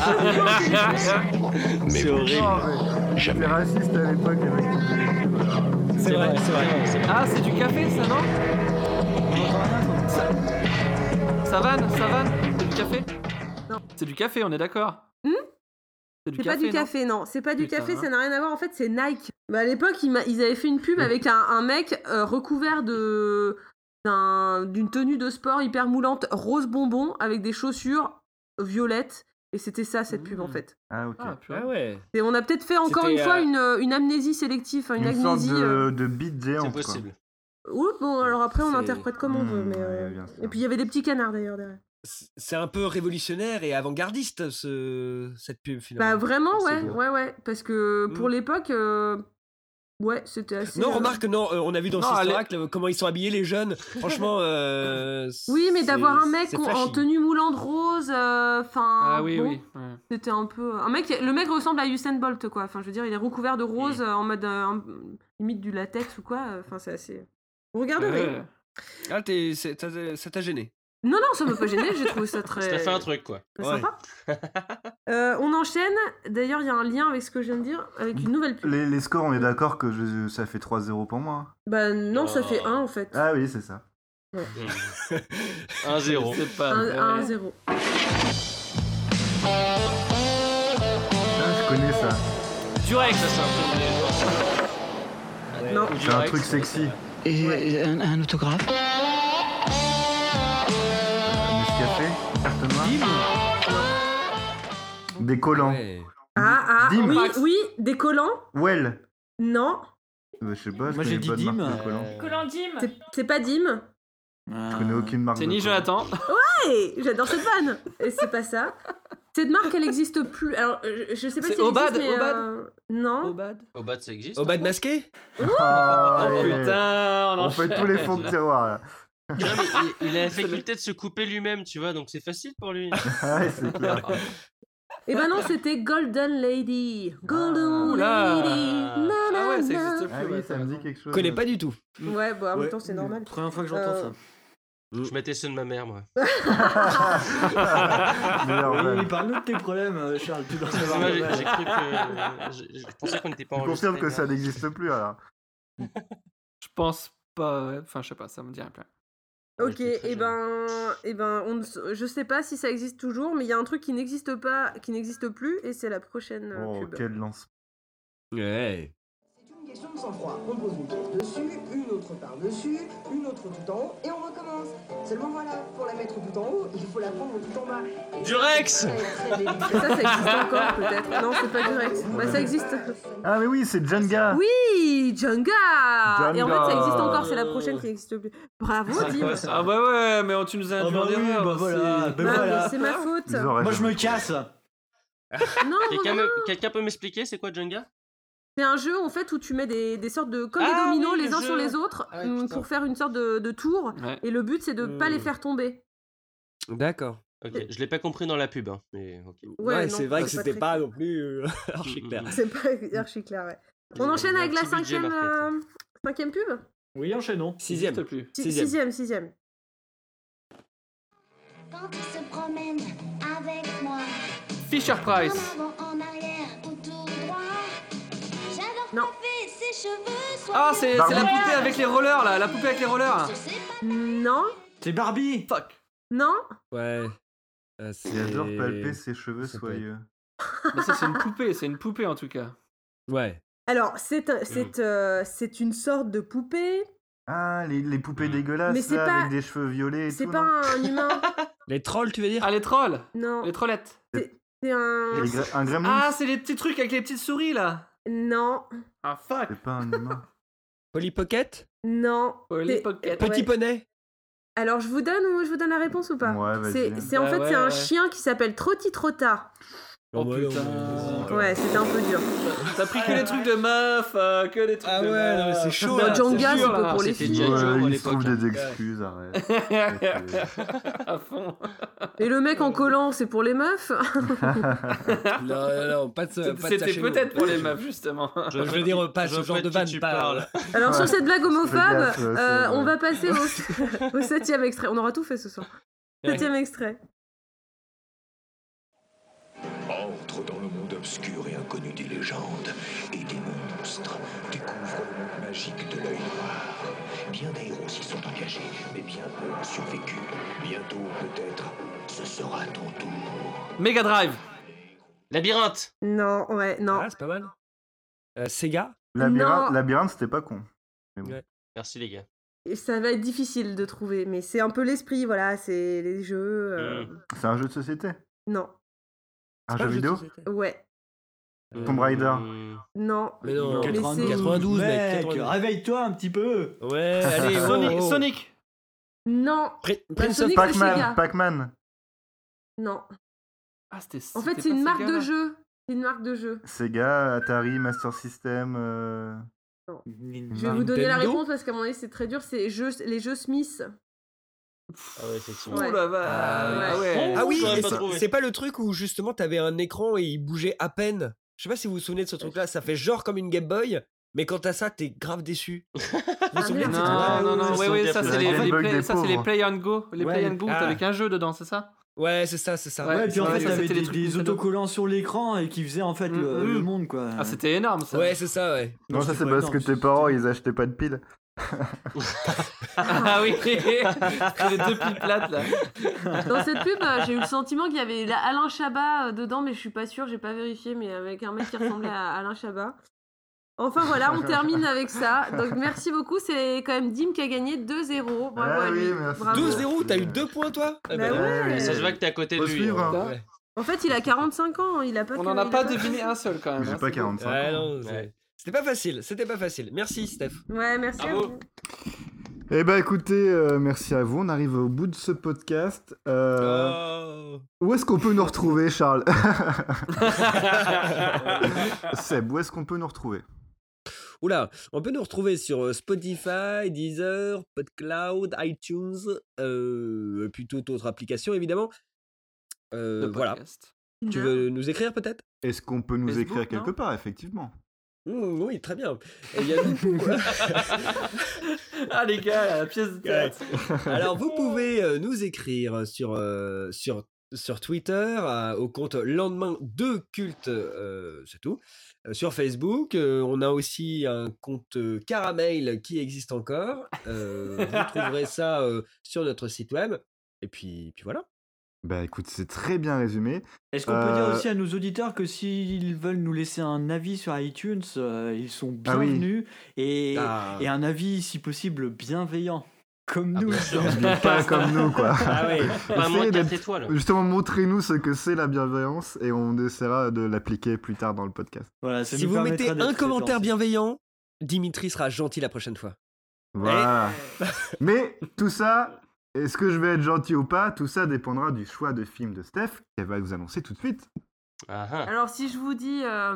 Mais C'est vous horrible. Non, mais jamais. c'est raciste à l'époque avec les C'est vrai, c'est vrai. Ah, c'est du café, ça, non Ça- Savane, savane, c'est du café Non. C'est du café, on est d'accord. Hmm C'est du C'est café, pas du non café, non. C'est pas du Putain, café, hein. ça n'a rien à voir. En fait, c'est Nike. Bah, à l'époque, ils, m'a- ils avaient fait une pub avec un, un mec euh, recouvert de d'un- d'une tenue de sport hyper moulante rose bonbon avec des chaussures violettes. Et c'était ça, cette pub, en fait. Ah, ok. Ah, purée. Ah ouais. Et on a peut-être fait encore C'était, une fois euh, une, une amnésie sélective, enfin, une, Une sorte amnésie. euh, de, de bite géante, C'est quoi. possible. Oui, bon, alors après, on C'est- interprète comme on veut. Mmh, Mais, euh, ouais, bien sûr. Et puis, il y avait des petits canards, d'ailleurs, derrière. C'est un peu révolutionnaire et avant-gardiste, ce... cette pub, finalement. Bah, vraiment, C'est ouais, beau. ouais, ouais. Parce que pour Mm. l'époque, euh, ouais, c'était assez. Non, euh, remarque, non, euh, on a vu dans Non, Sister allez. Act euh, comment ils sont habillés, les jeunes. Franchement, euh, Oui, mais c'est- d'avoir un mec c'est en, en flashy. tenue moulante rose, enfin. Ah oui, bon, oui. ouais. C'était un peu. Un mec, le mec ressemble à Usain Bolt, quoi. Enfin, je veux dire, il est recouvert de rose, euh, en mode euh, un- limite du latex ou quoi. Enfin, c'est assez. Vous regarderez. Ouais. Ah, t'es- c'est- ça t'a- ça t'a gêné. Non, non, ça m'a pas gêné. J'ai trouvé ça très. Ça fait un truc, quoi. très sympa. Euh, on enchaîne. D'ailleurs, il y a un lien avec ce que je viens de dire, avec une nouvelle pub. Les, les scores, on est d'accord que je- ça fait trois zéro pour moi. Bah non, ça Oh. fait un en fait. Ah oui, c'est ça. un zéro. C'est pas un, vrai. un zéro. Ah, je connais ça. Durex. Ça, c'est un truc de- Non. Ou C'est un Durex, truc sexy. Et un, un autographe. Nescafé, carte noire. Des collants. Ouais. Ah, ah, Dim. oui, oui, des collants. Well. Non, Euh, je sais pas, je Moi, j'ai connais dit pas de marque Dim. de collants. Colandim. c'est- c'est pas Dim. Je connais aucune marque C'est de ni collants. Jonathan. Hey, j'adore cette vanne. Et c'est pas ça. Cette marque, elle existe plus. Alors, je, je sais pas C'est si elle Obad, existe, mais, Obad euh, non. Obad. Au bas, ça existe. Au bas de masqué Ah, Oh ouais. putain, on, On fait tous les fonds de tiroir là. Non, mais il, il a la faculté de se couper lui-même, tu vois, donc c'est facile pour lui. Ah ouais, c'est clair. Et ben non, c'était Golden Lady. Golden Oula. Lady. Na, Ah na, ouais, ça na. existe plus. Ah oui, ouais, ça me dit quelque Je chose. connais pas du tout. Ouais, bah en même Ouais. temps, c'est normal. Première fois que j'entends Euh, ça. Je mettais ceux de ma mère, moi. Meilleure Oui, vanne. parle-nous de tes problèmes, euh, Charles. Tu dois Parce que savoir. moi, j'ai Ouais. j'ai cru que. Je, je pensais qu'on n'était pas Tu enregistré. confirmes que ça n'existe plus alors. Je pense pas. ouais. Enfin, je sais pas, ça me dit rien. Ok, j'étais très et jeune. ben, et ben, on ne s- je sais pas si ça existe toujours, mais il y a un truc qui n'existe pas, qui n'existe plus, et c'est la prochaine euh, Oh, pub. quel lance. Ouais. C'est une question de sang-froid. On pose une pièce dessus, une autre par-dessus, une autre tout en haut, et on recommence. Seulement voilà, pour la mettre tout en haut, il faut la prendre tout en bas. Et Durex. c'est très délicat. Ça, ça existe encore peut-être. Non, c'est pas Durex. Bah, ça existe. Ah mais oui, c'est Jenga. Oui, Jenga. Et en fait, ça Jenga. existe encore. C'est la prochaine qui n'existe plus. Bravo, Dim. Ah bah ouais, mais on- tu nous as Ah induit bah en oui, erreur bah aussi. voilà, bah Non, mais voilà. c'est ma faute. Ils auraient Moi, je jamais- me casse. Non, Quelqu'un non, me- quelqu'un peut m'expliquer c'est quoi Jenga? c'est un jeu en fait où tu mets des, des sortes de comme Ah des dominos oui, les le uns jeu. sur les autres Ah ouais, hum, putain. pour faire une sorte de, de tour. Ouais. Et le but c'est de pas Hmm. les faire tomber. D'accord. Ok, je l'ai pas compris dans la pub, hein, mais ok. Ouais, Ouais, non, c'est vrai que c'est c'était très pas clair. non plus euh, archi clair. C'est pas archi clair, ouais. On Il y a enchaîne un avec la petit budget cinquième, market. euh, cinquième pub. Oui, enchaînons. Sixième. N'existe plus. Si- Sixième. Sixième, sixième. Quand il se promène avec moi, Fisher Price. en avant, en arrière ou tout droit. J'adore Non. coiffer ses cheveux. Ah, c'est c'est la Barbie. poupée avec les rollers là, la poupée avec les rollers. Je sais pas. Non, C'est Barbie. Fuck. non. Ouais. Euh, c'est- Il adore palper ses cheveux ça peut soyeux. Mais ça, c'est une poupée, c'est une poupée en tout cas. Ouais. Alors, c'est, un- c'est, euh, c'est une sorte de poupée. Ah, les, les poupées dégueulasses Mais c'est là, pas- avec des cheveux violets et C'est tout, pas non un humain. Les trolls, tu veux dire? Ah, les trolls Non. Les trollettes C'est un. Les gra- Un gremlin Ah, c'est les petits trucs avec les petites souris là. Non. Ah, fuck. C'est pas un humain. Polly Pocket? Non. Polly C'est- Pocket. Petit ouais. poney? Alors, je vous donne ou je vous donne la réponse ou pas? Ouais, vas-y. C'est, c'est en Bah fait ouais, c'est un ouais. chien qui s'appelle Trotti Trotta. Oh ouais, putain. non, Ouais, c'était un peu dur. T'as pris que les trucs de meuf, euh, que les trucs Ah de ouais, meuf. non, mais c'est chaud, Bah, là. Django, c'est c'est sûr, pas là. pour les C'était filles. G I. Joe à Ouais, il se l'époque, trouve hein. des excuses, arrête. À fond. Et le mec en collant, c'est pour les meufs. Non, non, non, pas de ce, pas de ça C'était chez nous. peut-être pour les meufs, justement. Je veux dire, pas Je ce vois genre pas de de qui vanne, tu pas. parles. Alors, sur cette blague homophobe, gaffe, ouais, c'est euh, on vrai. va passer au, au septième extrait. On aura tout fait ce soir. Septième extrait. Entre dans le monde obscur et inconnu des légendes et des monstres. Découvre le monde magique de l'œil noir. Bien des héros s'y sont engagés, mais bien peu ont survécu. Bientôt, peut-être, ce sera ton tour. Mega Drive. Labyrinthe. Non, ouais, non. Ah, c'est pas mal. Euh, Sega? Labyrinthe, Non. labyrinthe, c'était pas con. Mais bon. Ouais. Merci les gars. Et ça va être difficile de trouver, mais c'est un peu l'esprit, voilà, c'est les jeux. euh, Mm. C'est un jeu de société. Non. Un Pas jeu de vidéo. de société. Ouais. Tomb Raider. Hmm. Non. Mais non, Mais quatre-vingt-douze, c'est- quatre-vingt-douze, mec, mec, quatre-vingt-douze. réveille-toi un petit peu. Ouais, allez, oh, Sonic. oh. Sonic. Non. Pri- Bah, Prince of Sonic, c'est Pac-Man. Sega. Pac-Man. Non. Ah, c'était. En fait, c'était c'est pas une marque Sega, de là. jeu. C'est une marque de jeu. Sega, Atari, Master System. euh, Je vais vous donner la Nintendo réponse parce qu'à mon avis, c'est très dur. C'est jeux- les jeux Smith. Ah ouais, effectivement. Ouais. Oh la vache. Ah Ah ouais. Ah oui, J'aurais et pas c'est- trouvé. c'est pas le truc où justement t'avais un écran et il bougeait à peine. Je sais pas si vous vous souvenez de ce truc-là, ça fait genre comme une Game Boy, mais quand t'as ça, t'es grave déçu. Vous vous souvenez de ce Non, truc-là? non, non, c'est ouais, son ouais, ça Game c'est Boy. les, La les Game Boy play, des ça c'est les pauvres. play and go, les Ouais, play and go ah. avec un jeu dedans, c'est ça? Ouais, c'est ça, c'est ça. Ouais, Ouais, puis en ouais, fait, ça, t'avais c'était les des, trucs des Nintendo. autocollants sur l'écran et qui faisaient en fait le, Mm, le mm. monde, quoi. Ah, c'était énorme ça. Ouais, c'est ça, ouais. Non, ça c'est pas parce énorme, que tes c'est- parents ils achetaient pas de piles. Ah oui, c'est les deux piles plates là. Dans cette pub, euh, j'ai eu le sentiment qu'il y avait la- Alain Chabat euh, dedans, mais je suis pas sûre, j'ai pas vérifié, mais avec un mec qui ressemblait à Alain Chabat. Enfin voilà, on termine avec ça. Donc merci beaucoup, c'est quand même Dim qui a gagné deux zéro. Bravo Ah à lui. oui, merci. Bravo. deux zéro, t'as eu deux points toi? Bah Ah bah, ouais. Ça se voit que t'es à côté de Faut lui. suivre, hein. hein. ouais. En fait, il a quarante-cinq ans, il a pas On que- en a il a pas deviné un seul quand même. J'ai hein, pas c'est quarante-cinq Ouais, ans. non, c'est- Ouais. c'était pas facile, c'était pas facile. Merci Steph. Ouais, merci à Bravo. vous. Eh ben écoutez, euh, merci à vous. On arrive au bout de ce podcast. Euh, Oh. Où est-ce qu'on peut nous retrouver, Charles? Seb, où est-ce qu'on peut nous retrouver? Oula, on peut nous retrouver sur euh, Spotify, Deezer, PodCloud, iTunes, euh, et puis toute autre application évidemment. Euh, Le voilà. podcast. Tu veux nous écrire peut-être? Est-ce qu'on peut nous Facebook, écrire quelque non part, effectivement? Mmh, Oui, très bien. Et il y a beaucoup- Ah les gars, la pièce de théâtre. Alors vous pouvez euh, nous écrire sur, euh, sur, sur Twitter euh, au compte Lendemain de Culte, euh, c'est tout. Euh, sur Facebook, euh, on a aussi un compte euh, Caramel qui existe encore. Euh, vous trouverez ça euh, sur notre site web. Et puis, puis voilà. Bah écoute, c'est très bien résumé. Est-ce qu'on peut Euh, dire aussi à nos auditeurs que s'ils veulent nous laisser un avis sur iTunes, euh, ils sont Ah oui. bienvenus et, Ah. et un avis, si possible, bienveillant, comme nous. bien sûr. Pas comme nous, quoi. Ah oui. Pas moins Essayez de quatre d'être- étoiles. Justement, montrez-nous ce que c'est la bienveillance et on essaiera de l'appliquer plus tard dans le podcast. Voilà, ça Si nous vous permettra mettez un d'être commentaire référencés. bienveillant, Dimitri sera gentil la prochaine fois. Voilà. Mais tout ça, est-ce que je vais être gentil ou pas? Tout ça dépendra du choix de film de Steph qu'elle va vous annoncer tout de suite. Ah ah. Alors si je vous dis... euh,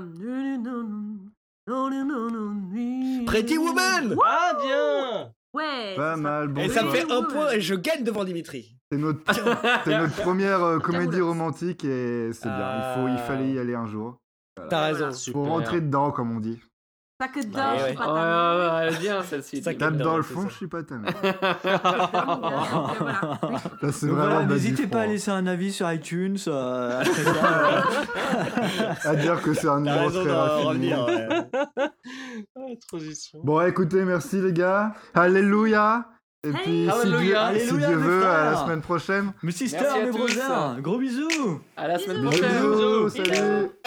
Pretty Woman. Ah bien. Ouais. Pas mal, bon Et ça me choix. fait un point et je gagne devant Dimitri. C'est notre, c'est notre première euh, comédie romantique et c'est bien. Il, faut, il Ah. fallait y aller un jour. T'as raison. Super. Faut rentrer dedans, comme on dit. Pas que dedans, Ouais, je suis ouais. pas Ouais, ta ouais, mère. ouais, elle est bien celle-ci. Ça dis. capte. Tape dedans, dans le c'est fond, ça. je suis pas ta mère. Donc, voilà. Là, c'est Donc vraiment voilà, bas du n'hésitez pas à front. laisser un avis sur iTunes. euh, après ça, euh, À dire que c'est un T'as numéro raison très d'en raffiné. revenir. ouais. Ah, transition. Bon, écoutez, merci les gars. Alléluia. Et Hey. puis, si Dieu, Alléluia. si Alléluia, Dieu mes veut, à la frères. semaine prochaine. Mes sisters, Merci à mes tous. brothers, gros bisous. À la semaine Bisous. prochaine. Bisous, Bisous. salut.